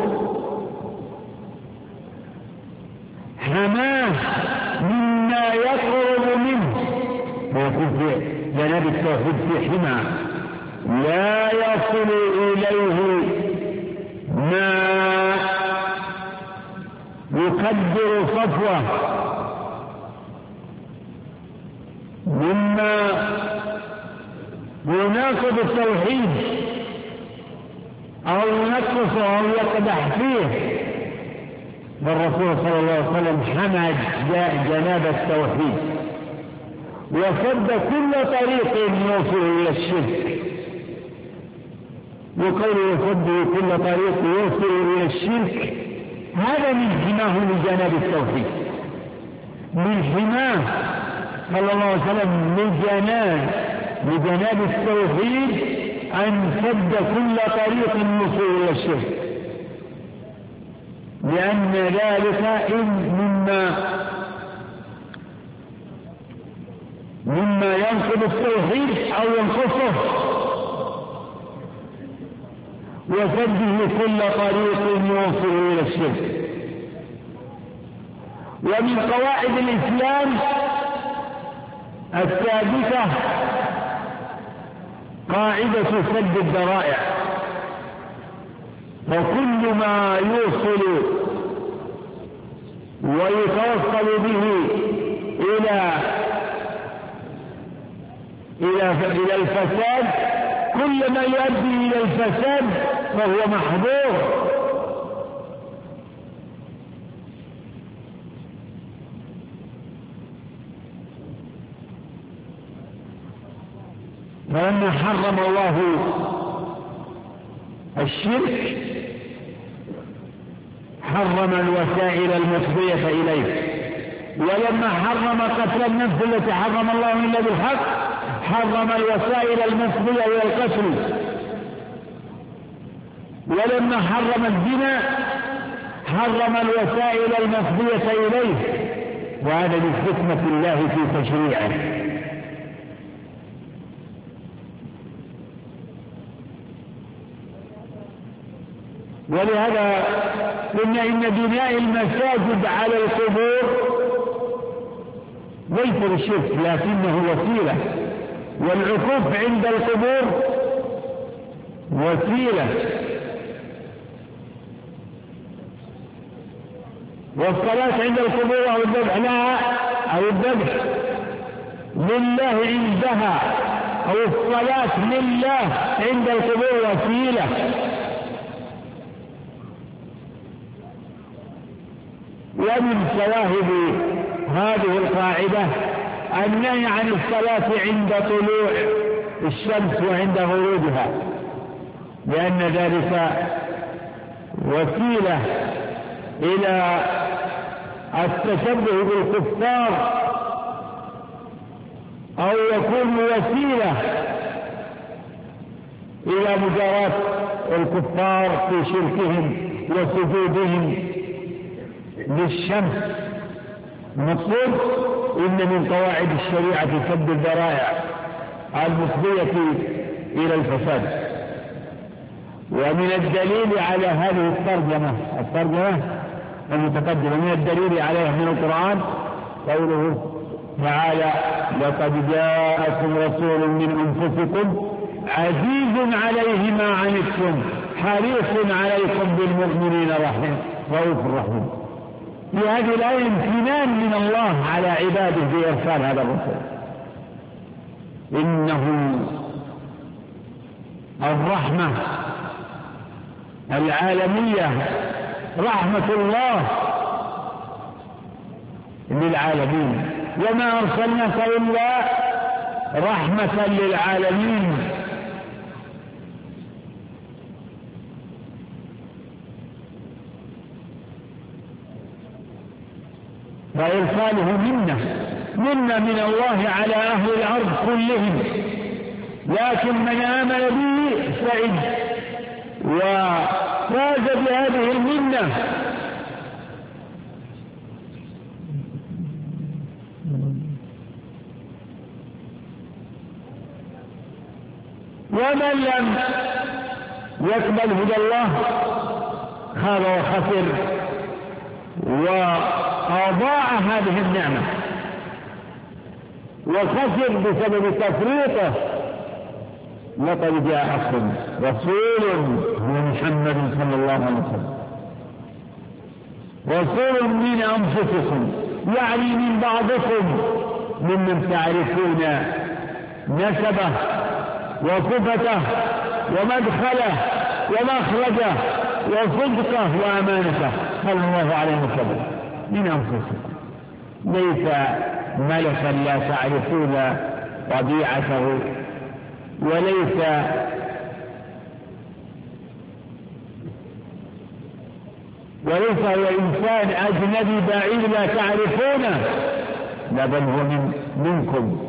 حماه مما يقرب منه، ويكون في جانب التوحيد في حمى لا يصل إليه ما يقدر صفوة مما يناقض التوحيد أو ينقصه أو يقدح فيه، والرسول صلى الله عليه وسلم حمد جناب التوحيد وسد كل طريق يوصل إلى الشرك، وقول يسد كل طريق يوصل إلى الشرك هذا من حماه لجناب التوحيد، من حماه صلى الله عليه وسلم لجناب التوحيد أن سد كل طريق يوصل إلى الشرك، لأن ذلك مما ينقض التوحيد أو ينقصه، وسده كل طريق يوصل إلى الشرك. ومن قواعد الإسلام الثابتة قاعدة سد الذرائع، وكل ما يوصل ويتوصل به إلى الفساد، كل ما يؤدي إلى الفساد فهو محظور. فلما حرم الله الشرك حرم الوسائل المفضية إليه، ولما حرم قتل النفس التي حرم الله إلا بالحق حرم الوسائل المفضية إلى القتل، ولما حرم الزنا حرم الوسائل المفضية إليه، وهذا من حكمة الله في تشريعه. ولهذا قلنا إن بناء المساجد على القبور ليس بالشرك لكنه وسيلة، والعكوف عند القبور وسيلة، والصلاة عند القبور أو الذبح لها أو الذبح لله عندها أو الصلاة لله عند القبور وسيلة. ومن شواهد هذه القاعدة النهي عن الصلاة عند طلوع الشمس وعند غروبها، لأن ذلك وسيلة إلى التشبه بالكفار، أو يكون وسيلة إلى مجاراة الكفار في شركهم وسجودهم للشمس. المقصود إن من قواعد الشريعة سد الذرائع المفضية إلى الفساد. ومن الدليل على هذه الترجمة المتقدمة، من الدليل عليها من القرآن قوله تعالى: لقد جاءكم رسول من أنفسكم عزيز عليه ما عنتم حريص عليكم بالمؤمنين رؤوف رحيم. في هذه الآية امتنان من الله على عباده بإرسال هذا الرسول، إنه الرحمة العالمية، رحمة الله للعالمين، وما أرسلناك إلا رحمة للعالمين. وإرساله منا من الله على أهل الأرض كلهم، لكن من آمن به سعد وفاز بهذه المنة. ومن لم يقبل هدى الله خاب وخسر وأضاع هذه النعمة وخسر بسبب تفريطه. لقد جاءكم رسول هو محمد صلى الله عليه وسلم رسول من أنفسكم، يعني من بعضكم، ممن تعرفون نسبه وصفته ومدخله ومخرجه وصدقه وأمانته صلى الله عليه وسلم، من أنفسكم، ليس ملكا لا تعرفون طبيعته، وليس هو إنسان أجنبي بعيد لا تعرفونه، لا بل هو منكم،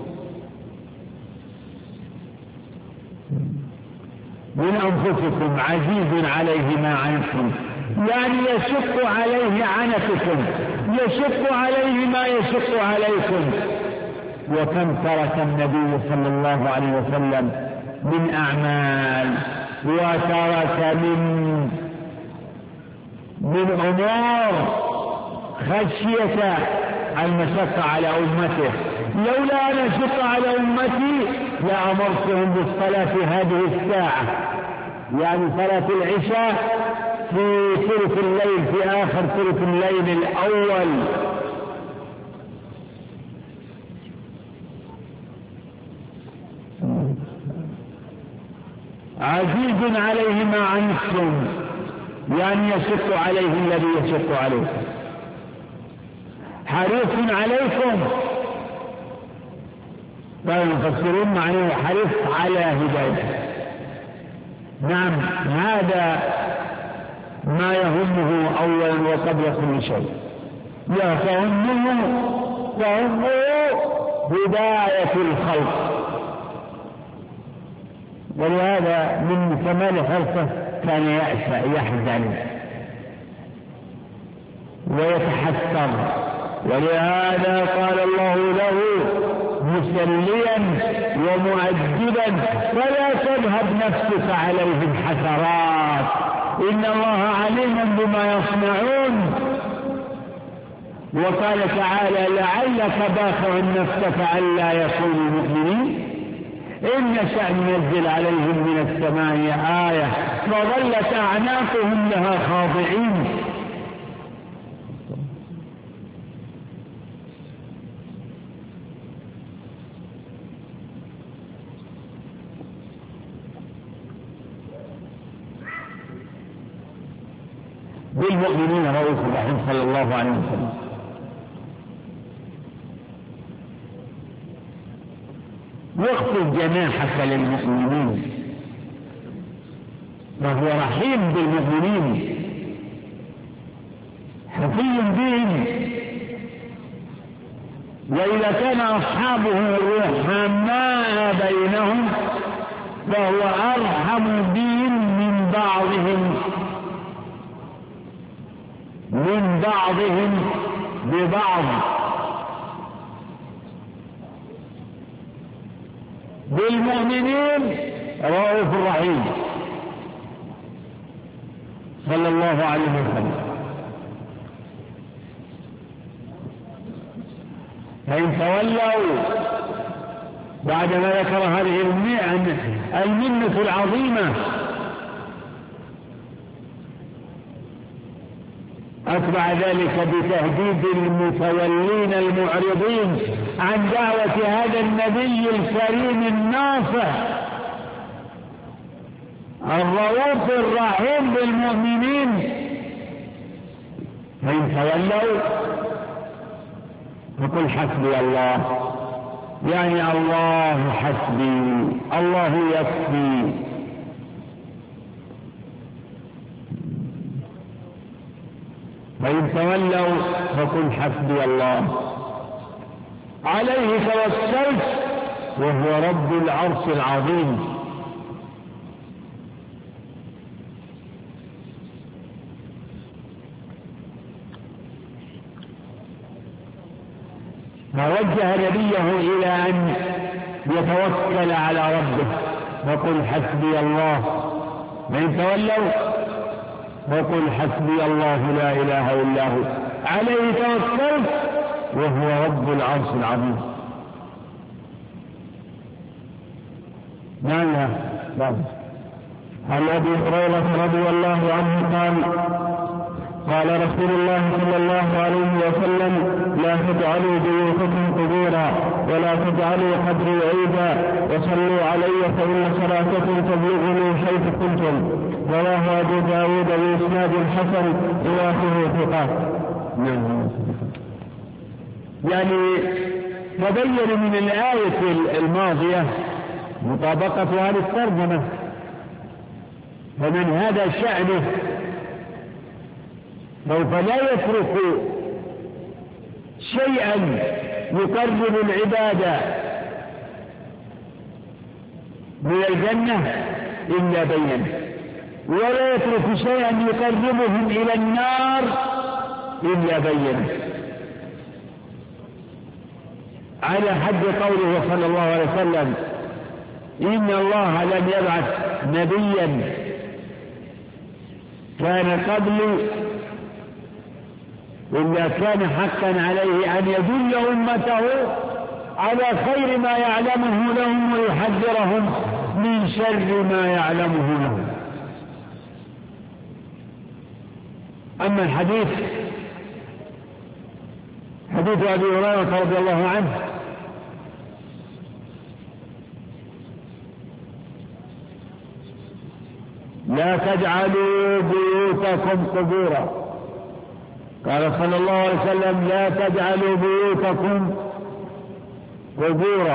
من أنفسكم، عزيز عليه ما عنتم، يعني يشق عليه عنتكم، يشق عليه ما يشق عليكم. وكم ترك النبي صلى الله عليه وسلم من أعمال، وترك من أمور خشية المشقة على أمته. لولا أن أشق على أمتي لأمرتهم بالصلاة هذه الساعة، يعني صلاة العشاء في ثلث الليل، في آخر ثلث الليل الأول. عزيز عليه ما عنتم، يعني يشق عليه الذي يشق عليكم، حريص عليكم. قال المفسرون معناه حريص على هدايته. نعم، هذا ما يهمه أولا وقبل كل شيء، يهمه هداية الخلق. ولهذا من كمال حرصه كان يحزن ويتحسر، ولهذا قال الله له مسليا ومؤدبا: فلا تذهب نفسك عليهم حسرات، إن الله عليم بما يصنعون. وقال تعالى: لعلك باخع نفسك ألا يكونوا مؤمنين إن نشأ ننزل عليهم من السماء آية فظلت أعناقهم لها خاضعين. بالمؤمنين رؤوف رحيم صلى الله عليه وسلم. واخفض جناحك للمؤمنين، فهو رحيم بالمؤمنين حفي بهم. وإذا كان أصحابه رحماء بينهم فهو أرحم بهم من بعضهم ببعض. بالمؤمنين رؤوف رحيم صلى الله عليه وسلم. فإن تولوا بعدما ذكر هذه المنة العظيمة أتبع ذلك بتهديد المتولين المعرضين عن دعوة هذا النبي الكريم الناصح الرؤوف الرحيم بالمؤمنين. فإن تولوا فقل حسبي الله، يعني الله حسبي، الله يكفي. فإن تولوا فقل حسبي الله، عليه توكلت وهو رب العرش العظيم. فوجه نبيه إلى أن يتوكل على ربه وقل حسبي الله. فإن تولوا وقل حسبي الله لا إله إلا هو عليه توكلت وهو رب العرش العظيم. عن أبي هريرة رضي الله عنه قال: قال رسول الله صلى الله عليه وسلم: لا تجعلوا بيوتكم قبورا ولا تجعلوا قبري عيدا وصلوا علي فإن صلاتكم تبلغني حيث كنتم. رواه أبو داود بإسناد حسن رواته ثقات. يعني تبين من الآية الماضية مطابقتها للترجمة، فمن هذا شأنه سوف لا يترك شيئا يقرب العبادة من الجنة إلا بينه، ولا يترك شيئا يقربهم إلى النار إلا بينه، على حد قوله صلى الله عليه وسلم: إن الله لم يبعث نبيا كان قبلي إلا كان حقا عليه أن يدل أمته على خير ما يعلمه لهم ويحذرهم من شر ما يعلمه لهم. أما الحديث حديث أبي هريرة رضي الله عنه لا تجعلوا بيوتكم قبورا، قال صلى الله عليه وسلم: لا تجعلوا بيوتكم قبورا،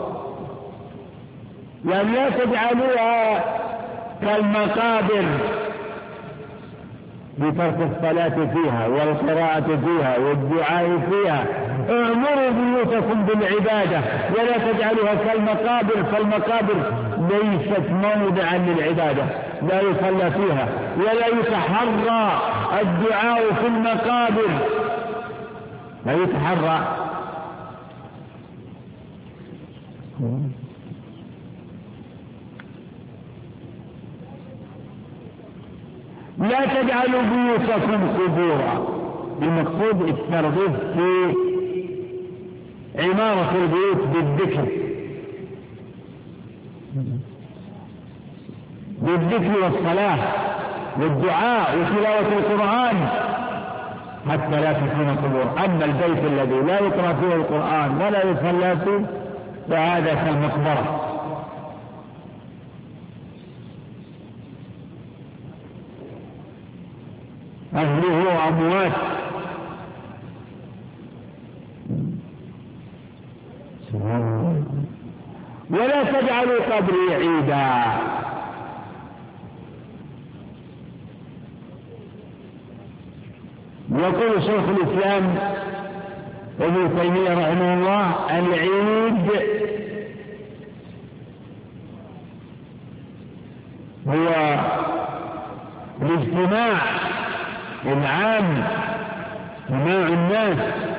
يعني لا تجعلوها كالمقابر بترك الصلاة فيها والقراءة فيها والدعاء فيها. اعمروا بيوتكم بالعبادة ولا تجعلوها كالمقابر، فالمقابر ليست موضعا للعبادة، لا يصلى فيها ولا يتحرى الدعاء في المقابر، لا يتحرى. لا تجعلوا بيوتكم قبورا، المقصود الترغيب في عمارة البيوت بالذكر والصلاة والدعاء وتلاوة القرآن حتى لا تكون قبور. أما البيت الذي لا يقرأ فيه القرآن ولا يصلى فيه فهذا كالمقبرة. أهله أموات. ولا تجعلوا قبري عيدا، يقول شيخ الإسلام ابن تيمية رحمه الله: العيد هو الاجتماع العام، اجتماع الناس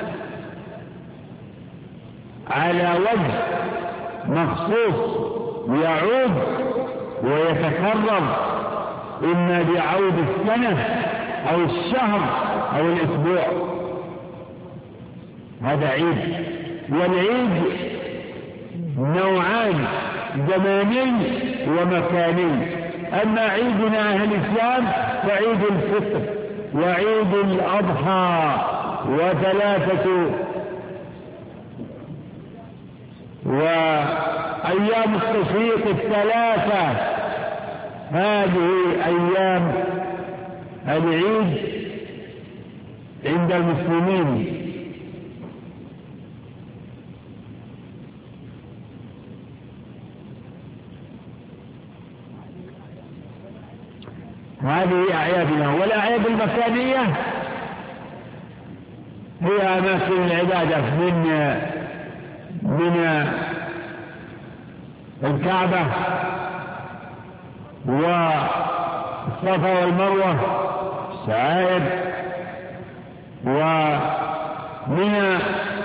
على وجه مخصوص يعود ويتكرر، إما بعود السنة أو الشهر أو الأسبوع، هذا عيد. والعيد نوعان: زماني ومكاني. أما عيدنا أهل الإسلام فعيد الفطر وعيد الأضحى وثلاثة وأيام التشريق الثلاثة، هذه أيام العيد عند المسلمين. هذه أعيادنا. والأعياد المكانية هي أماكن العبادة من الكعبة والصفا والمروة سعائر ومنى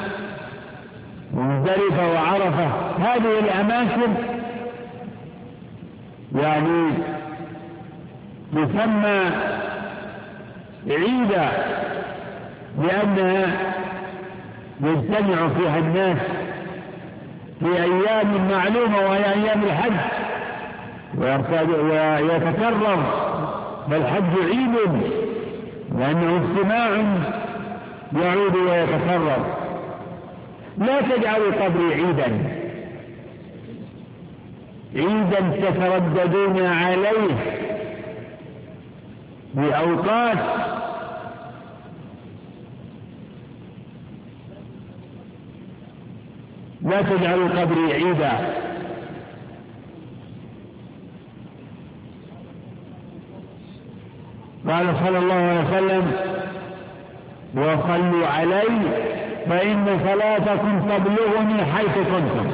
مزدلفة وعرفة. هذه الأماكن يعني تسمى عيدا لأنها يجتمع فيها الناس في أيام معلومة وهي أيام الحج، ويتكرر، فالحج عيد لأنه اجتماع يعود ويتكرر. لا تجعلوا قبري عيدا تترددون عليه بأوقات لا تجعلوا قبري عيدا. قال صلى الله عليه وسلم وصلوا علي فإن صلاتكم تبلغني حيث كنتم.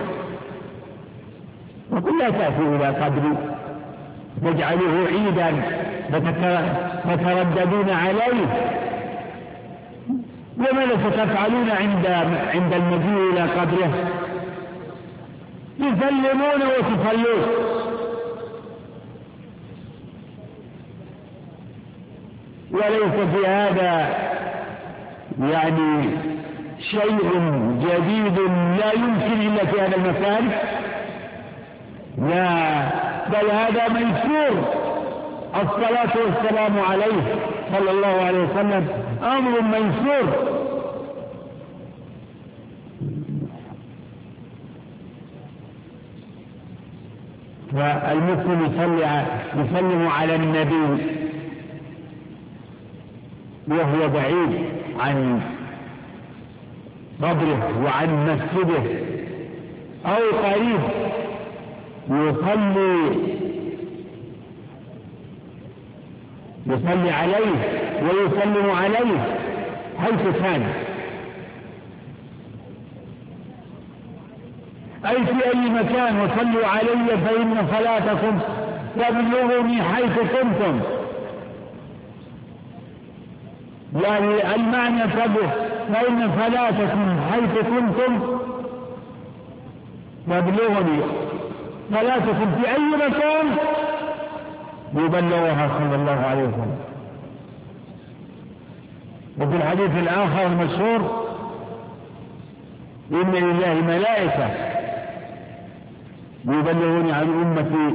وقل لا تأتوا إلى قبري تجعلوه عيدا فترددون عليه. وماذا ستفعلون عند المجيء إلى قبره؟ تسلمون وتصلون. وليس في هذا يعني شيء جديد لا يمكن إلا في هذا المكان، لا، بل هذا ميسور. الصلاة والسلام عليه صلى الله عليه وسلم أمر ميسور. فالمسلم يسلم على النبي وهو بعيد عن قبره وعن مسجده أو قريب، يصلي عليه ويسلم عليه حيث كان، أي في أي مكان. وصلوا علي فإن صلاتكم تبلغني حيث كنتم. يعني المعنى فإن صلاتكم حيث كنتم تبلغني. صلاتكم في أي مكان يبلغها صلى الله عليه وسلم. وفي الحديث الآخر المشهور إن لله ملائكة يبلغوني عن أمتي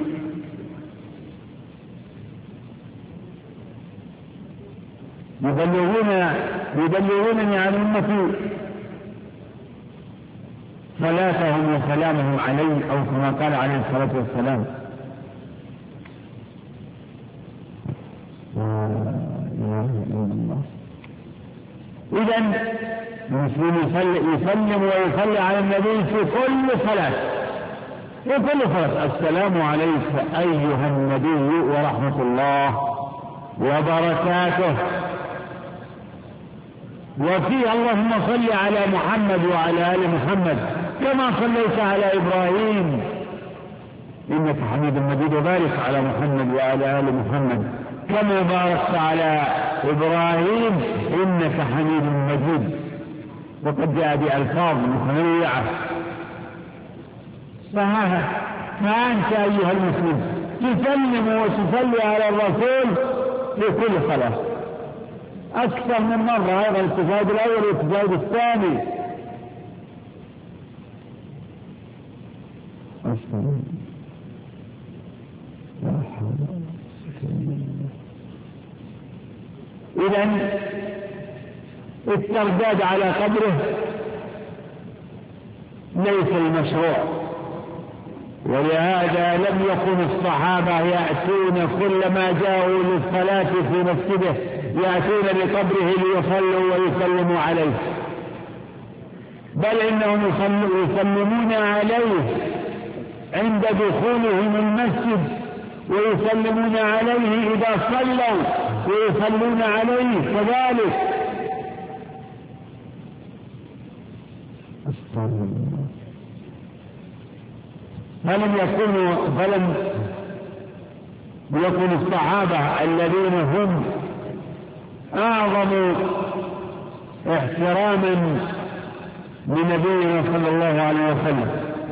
يبلغونني عن أمتي صلاتهم وسلامهم علي، أو كما قال عليه الصلاة والسلام. إذن المسلم يسلم ويصلي على النبي في كل صلاة، السلام عليك أيها النبي ورحمة الله وبركاته. وفي اللهم صل على محمد وعلى آل محمد كما صليت على إبراهيم إنك حميد مجيد، وبارك على محمد وعلى آل محمد كما باركت على إبراهيم إنك حميد مجيد. وقد جاء بألفاظ متنوعة. فأنت أيها المسلم تسلم وتصلي على الرسول في كل صلاة أكثر من مرة. هذا التشهد الأول والتشهد الثاني. إذن الترداد على قبره ليس المشروع، ولهذا لم يكن الصحابة يأتون كلما جاءوا للصلاة في مسجده يأتون لقبره ليصلوا ويسلموا عليه، بل إنهم يسلمون عليه عند دخولهم المسجد، ويسلمون عليه إذا صلوا ويصلون عليه كذلك. فلم يكن الصحابة الذين هم أعظم احتراما لنبينا صلى الله عليه وسلم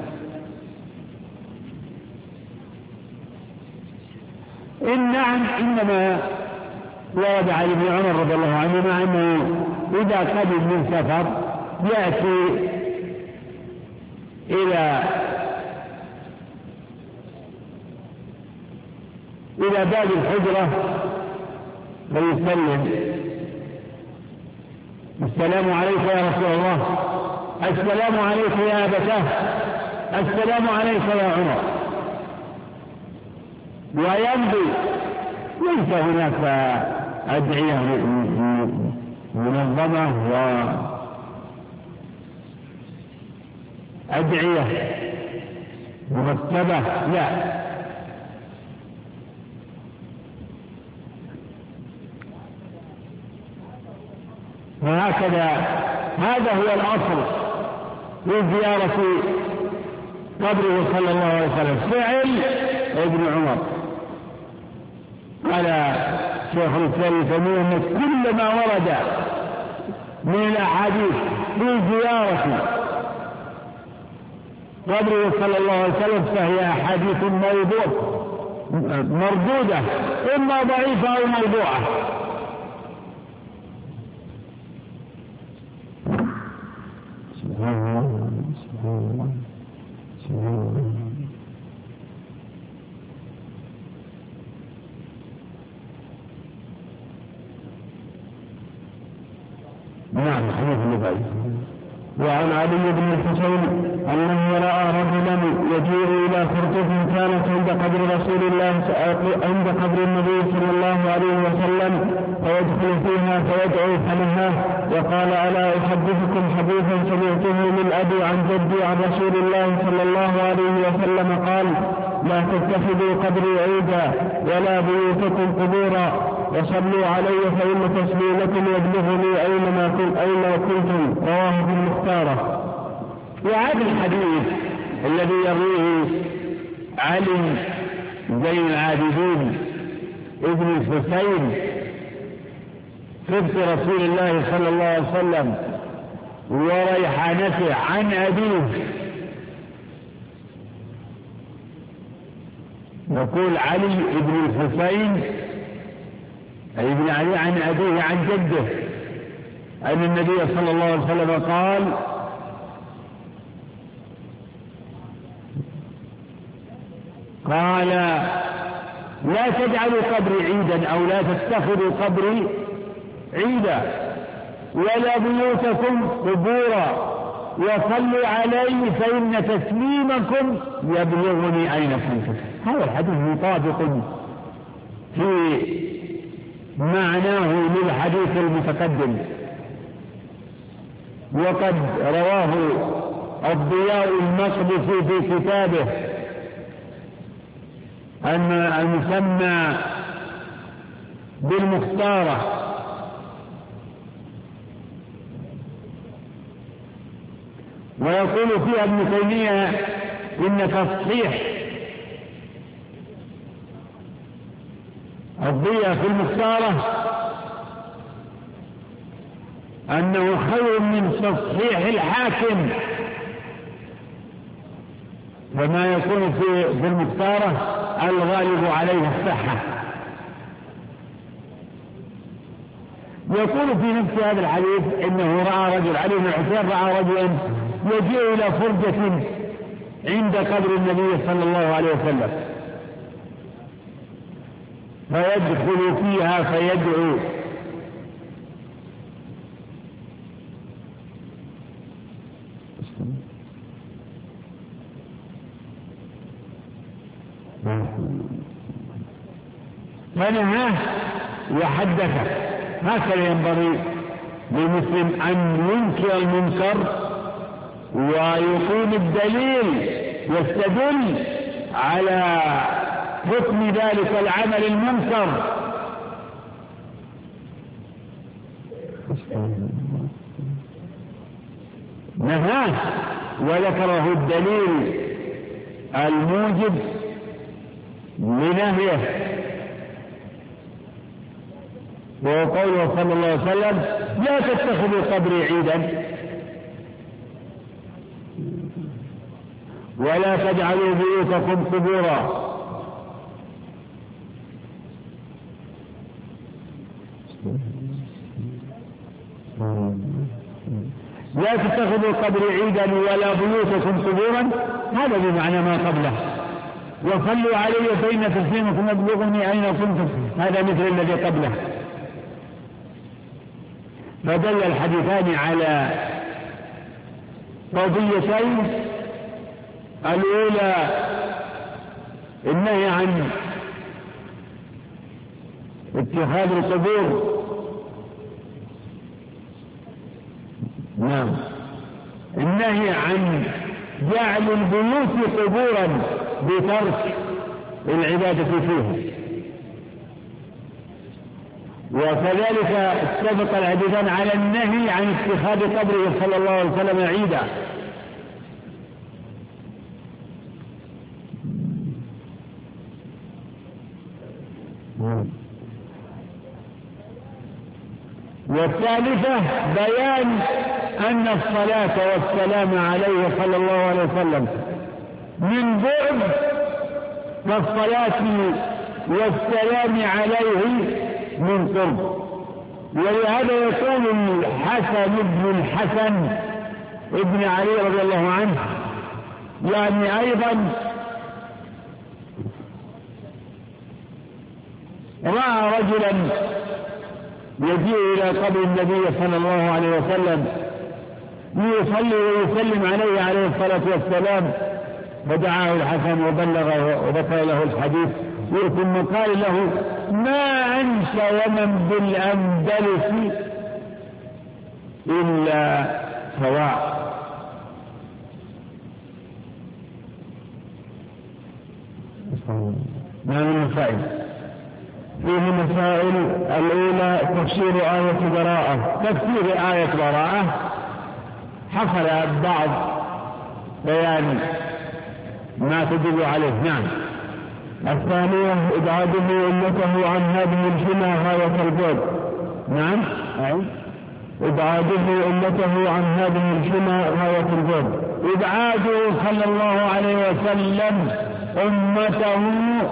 إنما ورد عن ابن عمر رضي الله عنهما أنه إذا قدم من سفر يأتي إلى باب الحجرة ويسلم السلام عليك يا رسول الله، السلام عليك يا أبتاه، السلام عليك يا عمر، ويمضي. ليس هناك أدعية منظمة وأدعية مرتبة، لا، وهكذا هذا هو الأصل في زيارة قبره صلى الله عليه وسلم. فعل ابن عمر. قال شيخ الإسلام ابن تيمية أن كل ما ورد من الأحاديث في زيارة قبره صلى الله عليه وسلم فهي أحاديث مردودة، إما ضعيفة أو موضوعة. نعم، حديث النبي. وعن علي بن الحسين أنه رأى رجلا يجيء إلى فرقة كانت عند قبر رسول الله عند قبر النبي صلى الله عليه وسلم، فيدخل فيها فيدعو فلها وقال: ألا أحدثكم حديثا سمعته من أبي عن جدي عن رسول الله صلى الله عليه وسلم قال: لا تتخذوا قبري عيدا ولا بيوتكم قبورا وصلوا علي فإن تسليمكم يبلغني أينما كنتم. رواه ابن المختارة. وهذا الحديث الذي يرويه علي زين العابدين ابن الحسين صبت رسول الله صلى الله عليه وسلم وريحانته عن أبيه، يقول علي ابن الحسين أي ابن علي عن أبيه عن جده أن النبي صلى الله عليه وسلم قال: لا تجعلوا قبري عيدا أو لا تتخذوا قبري عيدا ولا بيوتكم قبورا وصلوا علي فإن تسليمكم يبلغني أين كنتم. هذا الحديث مطابق في معناه للحديث المتقدم. وقد رواه الضياء المقدسي في كتابه أن المسمى بالمختارة ويقول فيها ابن تيمية إن تصحيح الضياء في المختارة أنه خير من تصحيح الحاكم، وما يكون في المختارة الغالب عليه الصحة. يقول في نفس هذا الحديث إنه رأى رجل، علي بن الحسين رأى رجلا يجيء إلى فرجة عند قبر النبي صلى الله عليه وسلم فيدخل فيها فيدعو فنهاه وحدثه. هكذا ينبغي للمسلم أن ينكر المنكر ويقيم الدليل يستدل على حكم ذلك العمل المنكر. نهاه وذكره الدليل الموجب لنهيه، وهو قوله صلى الله عليه وسلم: لا تتخذوا قبري عيدا ولا تجعلوا بيوتكم قبورا. لا تتخذوا قبري عيدا ولا بيوتكم قبورا، هذا بمعنى ما قبله. وصلوا علي فإن تسليمكم يبلغني أين كنتم، هذا مثل الذي قبله. فدل الحديثان على قضيتين: الأولى النهي عن اتخاذ القبور، نعم، النهي عن جعل البيوت قبورا بترك العبادة فيها. وكذلك اتفق الحديثان على النهي عن اتخاذ قبره صلى الله عليه وسلم عيدا. والثالثة بيان أن الصلاة والسلام عليه صلى الله عليه وسلم من بعد كالصلاة والسلام عليه من قرب. ولهذا يقول الحسن بن الحسن ابن علي رضي الله عنه يعني أيضا رأى رجلا يجيء إلى قبر النبي صلى الله عليه وسلم ليصلي ويسلم عليه عليه الصلاة والسلام، فدعاه الحسن وبلغه وذكر له الحديث، ثم قال له: ما أنت ومن بالأندلس إلا سواء. ما من مسائل؟ فيه مسائل: الأولى تفسير آية براءة. تفسير آية براءة حصل بعض بيان ما تدل عليه. نعم. الثانية إبعاده أمته عن هذه الحمى غاية البعد. نعم. إبعاده أمته عن هذه الحمى غاية البعد. إبعاده صلى الله عليه وسلم أمته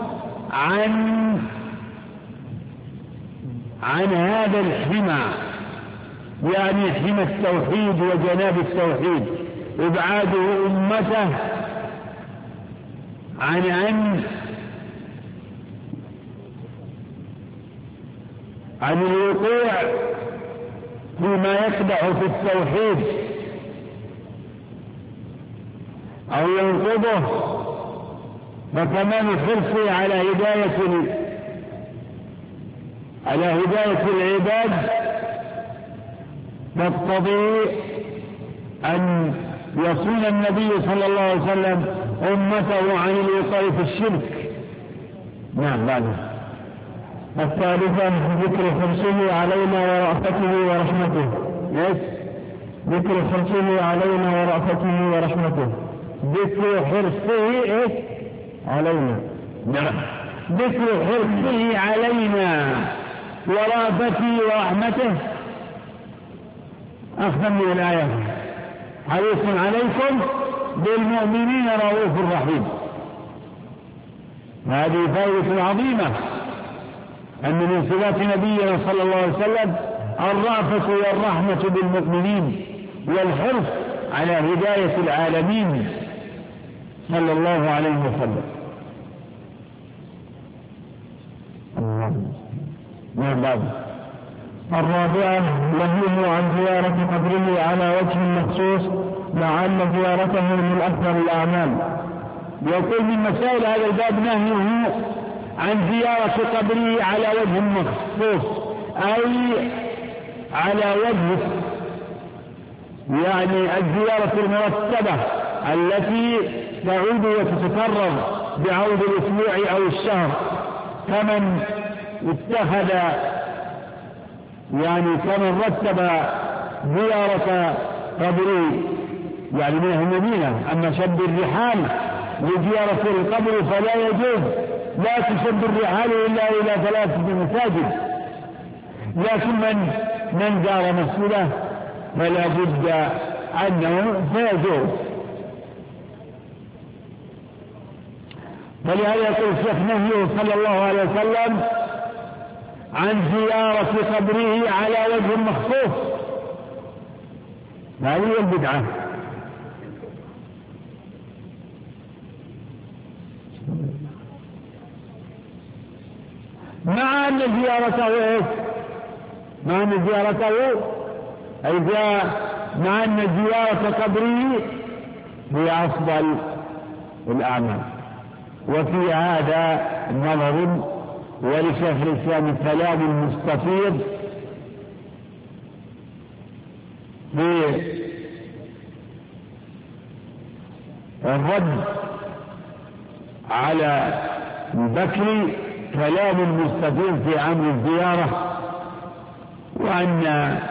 عن هذا الحمى، يعني حمى التوحيد وجناب التوحيد. إبعاده أمته عن الوقوع فيما يقدح في التوحيد أو ينقضه، فكمان حرصه على هداية العباد تقتضي أن يصون النبي صلى الله عليه وسلم أمته عن الوقوع في الشرك. نعم. بعده الثالثة ذكر حرصه علينا ورأفته ورحمته. ذكر حرصه علينا ورأفته ورحمته. ذكر حرصه علينا. نعم. ذكر حرصه علينا ورأفته ورحمته أخذ من الآية: حريص عليكم بالمؤمنين رؤوف رحيم. هذه فائدة عظيمة، أن من صفات نبينا صلى الله عليه وسلم الرأفة والرحمة بالمؤمنين والحرص على هداية العالمين صلى الله عليه وسلم. الرابعة نهيه عن زيارة قبره على وجه مخصوص، مع أن زيارته من أفضل الأعمال. يقول من مسائل هذا الباب نهيه عن زيارة قبره على وجه مخصوص، أي على وجه يعني الزيارة المرتبة التي تعود وتتكرر بعود الأسبوع أو الشهر، كمن اتخذ يعني كمن رتب زيارة قبره يعني من المدينة. أما شد الرحال لزيارة القبر فلا يجوز، لا تشد الرحال إلا إلى 3 مساجد، لكن من زار مسجده فلا بد أنه سيجوز. فلهذا يقول الشيخ نهيه صلى الله عليه وسلم عن زيارة قبره على وجه مخصوص. هذه هي البدعة. مع أن زيارته أي مع أن زيارة قبره هي أفضل الأعمال. وفي هذا نظر ولشيخ الإسلام كلام مستفيض في الرد على البكري، كلام مستفيض في أمر الزيارة، وأن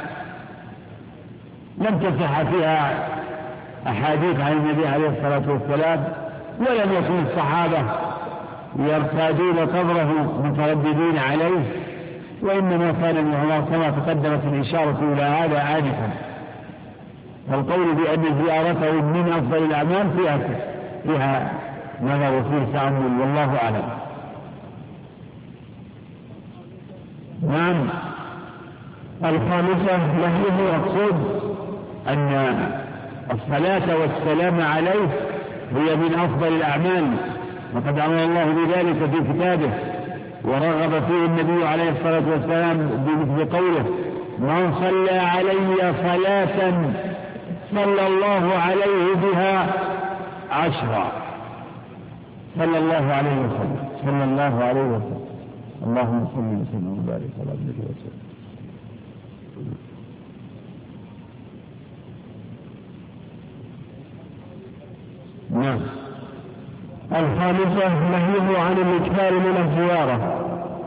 لم تصح فيها أحاديث عن النبي عليه الصلاة والسلام، ولم يكن الصحابة يرتادون قبره مترددين عليه، وإنما كان ابن عمر كما تقدمت الإشارة إلى هذا آنفا. فالقول بأن زيارته من أفضل الأعمال فيها نظر وفيه تأمل، والله أعلم. نعم. الخامسة نهيه مقصود أن الصلاة والسلام عليه هي من أفضل الأعمال، وقد أمر الله بذلك في كتابه ورغب فيه النبي عليه الصلاة والسلام بمثل قوله: من صلى علي صلاة صلى الله عليه بها 10. صلى الله عليه وسلم، صلى الله عليه وسلم. اللهم صل وسلم وبارك على عبدك ورسولك. نعم. الخامسة نهيه عن الإكثار من الزيارة.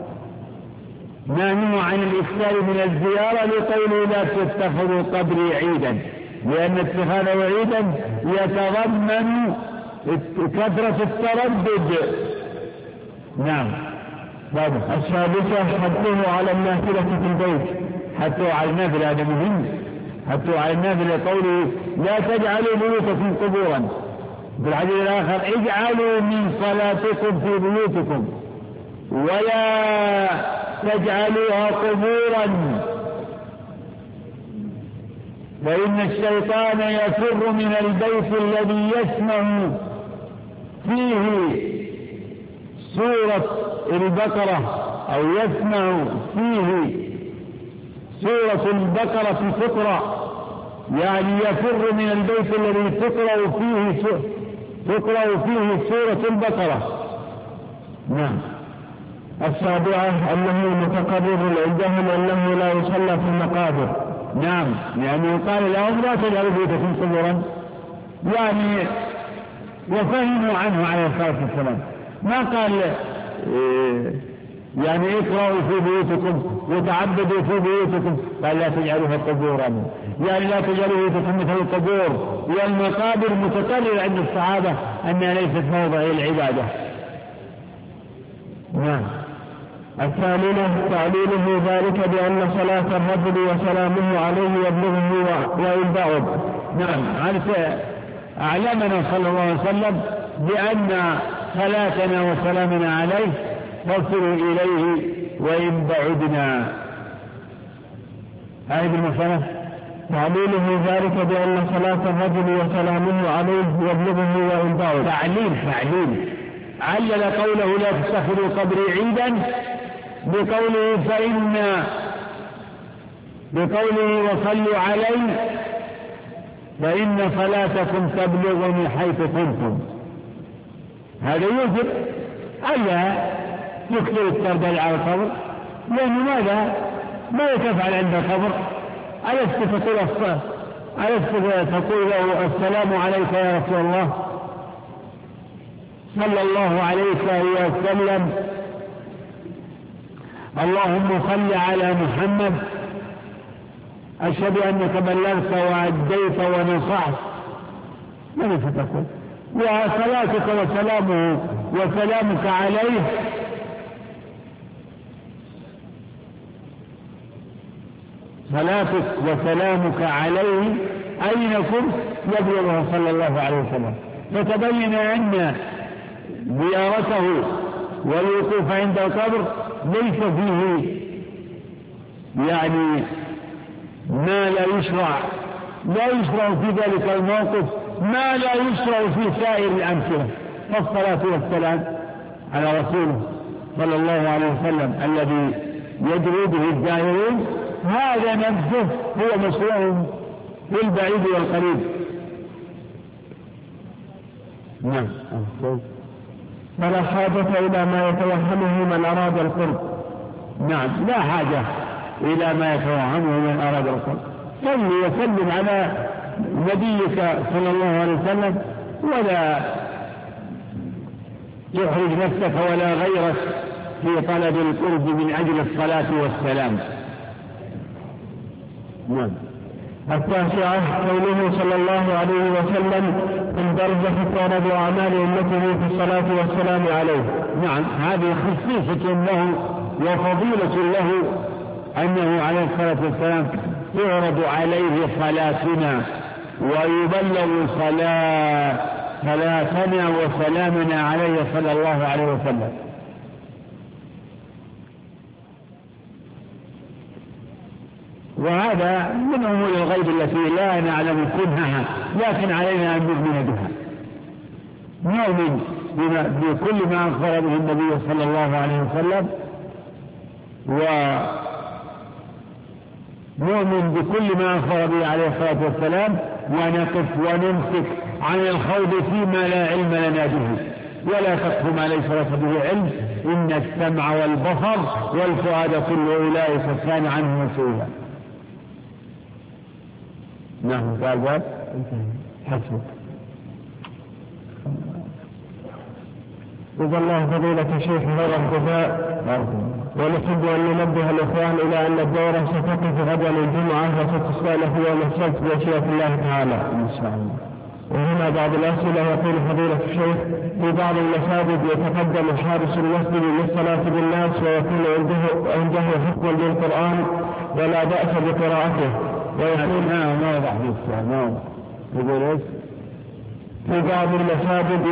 نهيه عن الإكثار من الزيارة لقوله: لا تتخذوا قبري عيدا، لأن اتخاذه عيدا يتضمن كثرة التردد. نعم. السادسة حثه على النافلة في البيت. حتى على النافلة، هذا مهم. حتى على النافلة قوله: لا تجعلوا بيوتكم قبورا. بالحديث الآخر: اجعلوا من صلاتكم في بيوتكم ولا تجعلوها قبورا، فإن الشيطان يفر من البيت الذي يسمع فيه سورة البقرة، أو يسمع فيه سورة البقرة تقرأ، يعني يفر من البيت الذي تقرأ فيه سورة البقرة. نعم. السابعة أنه متقرر عندهم أنه لا يصلى في المقابر. نعم، يعني قال لهم: لا تجعلوا بيوتكم قبورا، يعني وفهموا عنه عليه الصلاة والسلام. ما قال يعني اقرأوا في بيوتكم وتعبدوا في بيوتكم، قال: لا تجعلوها قبورا، يعني لا تجعلوا بيوتكم مثل القبور. والمقابر متكرر عند الصحابة أنها ليست موضع العبادة. نعم. الثامنة تعليله ذلك بأن صلاة الرجل وسلامه عليه يبلغه وإن بعد. نعم. أعلمنا صلى الله عليه وسلم بأن صلاتنا وسلامنا عليه تصل إليه وإن بعدنا. هذه المسألة تعليله ذلك بأن صلاة الرجل وسلامه عليه يبلغه وإن بعد. تعليل علل قوله: لا تتخذوا قبري عيدا بقوله: وصلوا علي فإن صلاتكم تبلغني حيث كنتم. هذا يوجب ألا يكثر التردد على القبر، لأنه ماذا تفعل عند القبر؟ ألست تقول له: السلام عليك يا رسول الله، صلى الله عليك وسلم، اللهم صل على محمد، أشهد أنك بلغت وأديت ونصحت. ماذا ستقول؟ وصلاتك وسلامك عليه صلاتك وسلامك عليه أين كنت يبلغه صلى الله عليه وسلم. فتبين أن زيارته والوقوف عند القبر ليس فيه يعني ما لا يشرع في ذلك الموقف ما لا يشرع في سائر الأمثلة. فالصلاة والسلام على رسوله صلى الله عليه وسلم الذي يدعو به الزائرون هذا نفسه هو مشروع للبعيد والقريب. نعم. فلا حاجة إلى ما يتوهمه من أراد القرب. نعم، لا حاجة إلى ما يتوهمه من أراد القرب. صل وسلم على نبيك صلى الله عليه وسلم، ولا تحرج نفسك ولا غيرك في طلب القرب من أجل الصلاة والسلام. نعم. التاسعة قوله صلى الله عليه وسلم: من درجة تعرض أعمال أمته في الصلاة والسلام عليه. نعم، هذه خصيصة له وفضيلة له أنه عليه الصلاة والسلام تعرض عليه صلاتنا ويبلغ صلاتنا وسلامنا عليه صلى الله عليه وسلم. وهذا من أمور الغيب التي لا نعلم كنها، لكن علينا أن نؤمن بها، نؤمن بكل ما أخبر به النبي صلى الله عليه وسلم، ونؤمن بكل ما أخبر به عليه الصلاة والسلام، ونقف ونمسك عن الخوض فيما لا علم لنا به، ولا تقف ما ليس لك به علم، إن السمع والبصر والفؤاد كل أولئك كان عنه مسؤولا. نعم. قال حسبك. جزا الله فضيلة الشيخ خير الجزاء. ونحب أن ننبه الإخوان إلى أن الدورة ستقف غدا الجمعة وستستأنف في يوم السبت بمشيئة الله تعالى إن شاء الله. وهنا بعض الأسئلة. يقول فضيلة الشيخ: في بعض المساجد يتقدم حارس المسجد للصلاة بالناس ويكون عنده حفظ للقرآن ولا بأس بقراءته، ويقول ما وضح لي السؤال. يقول ايش؟ في بعض المساجد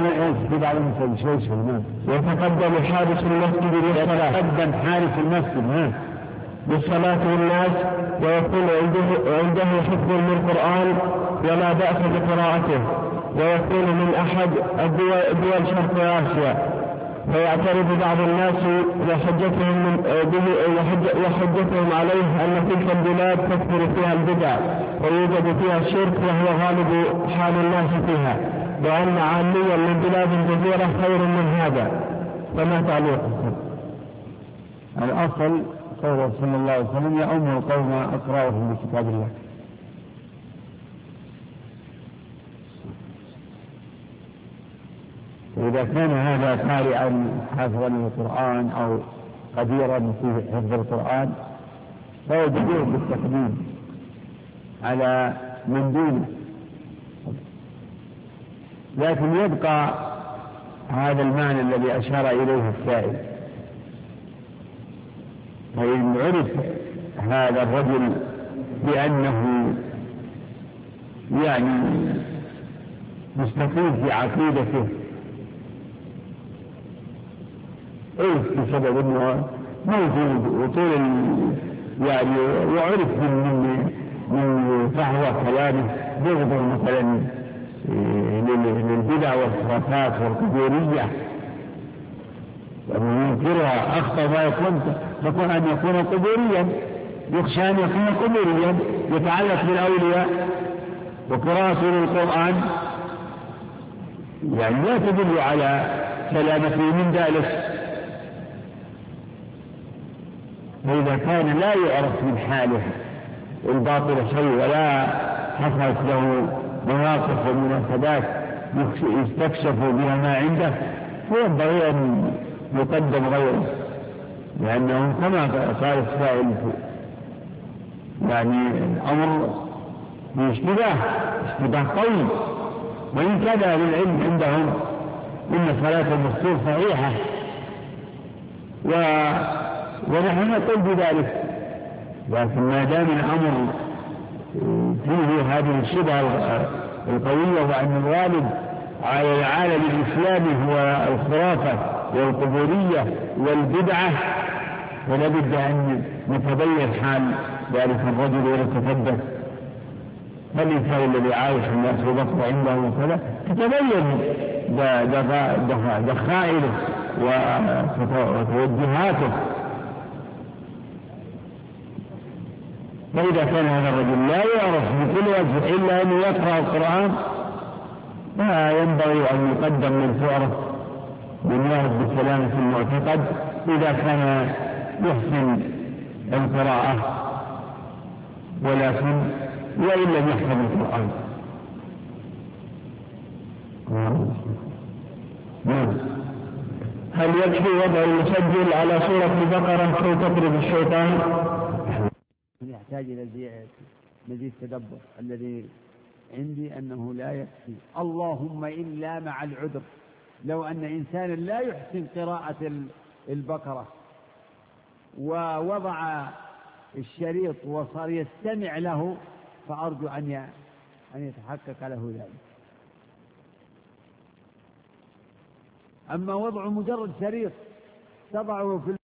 يتقدم حارس المسجد للصلاة، يتقدم حارس المسجد بالصلاة والناس ويكون عنده حفظ للقرآن ولا بأس بقراءته، ويكون من أحد الدول شرق آسيا، فيعترض بعض الناس وحجتهم عليه أن تلك البلاد تكثر فيها البدع ويوجد فيها الشرك وهو غالب حال الناس فيها، وأن عاميا من بلاد الجزيرة خير من هذا، فما تعليقكم؟ الأصل قوله صلى الله عليه وسلم: يؤم القوم أقرأهم بكتاب الله. إذا كان هذا قارئا حافظا للقرآن أو قديرا في حفظ القرآن فيجب بالتقديم على من دونه، لكن يبقى هذا المعنى الذي أشار إليه السائل. فإن عرف هذا الرجل بأنه مستقيم في عقيدته، بسبب أنه موجود وطول وعرف من فهو كلامه بغض مثلا للبدع والخرافات والقبورية وينكرها، أخطأ ما يكون أن يكون قبوريا، يخشى أن يكون قبوريا يتعلق بالأولياء وقراءته للقرآن لا تدل على سلامته من ذلك. فإذا كان لا يعرف من حاله الباطل شيء ولا حصلت له مواقف ومناسبات يستكشف بها ما عنده، فينبغي أن يقدم غيره، لأنه كما قال السائل الأمر اشتباه قوي، وإن كان أهل العلم عندهم إن صلاة المستور صحيحة ونحن نقول بذلك، لكن ما دام الأمر فيه هذه الشبهة القوية وأن الغالب على العالم الإسلامي هو الخرافة والقبورية والبدعة، فلا بد أن نتبين حال ذلك الرجل ونتثبت. فالإنسان الذي عايش الناس وبطل عنده وكذا تتبين دخائله وتوجهاته. فإذا كان هذا الرجل لا يعرف بكل وجه إلا أن يقرأ القرآن فينبغي أن يقدم من تعرف من يعرف بالسلامة في المعتقد إذا كان يحسن القراءة ولكن وإن لم يحفظ القرآن. هل يكفي وضع المسجل على سورة البقرة كي تطرد الشيطان؟ يحتاج إلى مزيد تدبر. الذي عندي أنه لا يكفي، اللهم إلا مع العذر. لو أن إنسانا لا يحسن قراءة البقرة ووضع الشريط وصار يستمع له فأرجو أن يتحقق له ذلك. أما وضع مجرد شريط تضعه في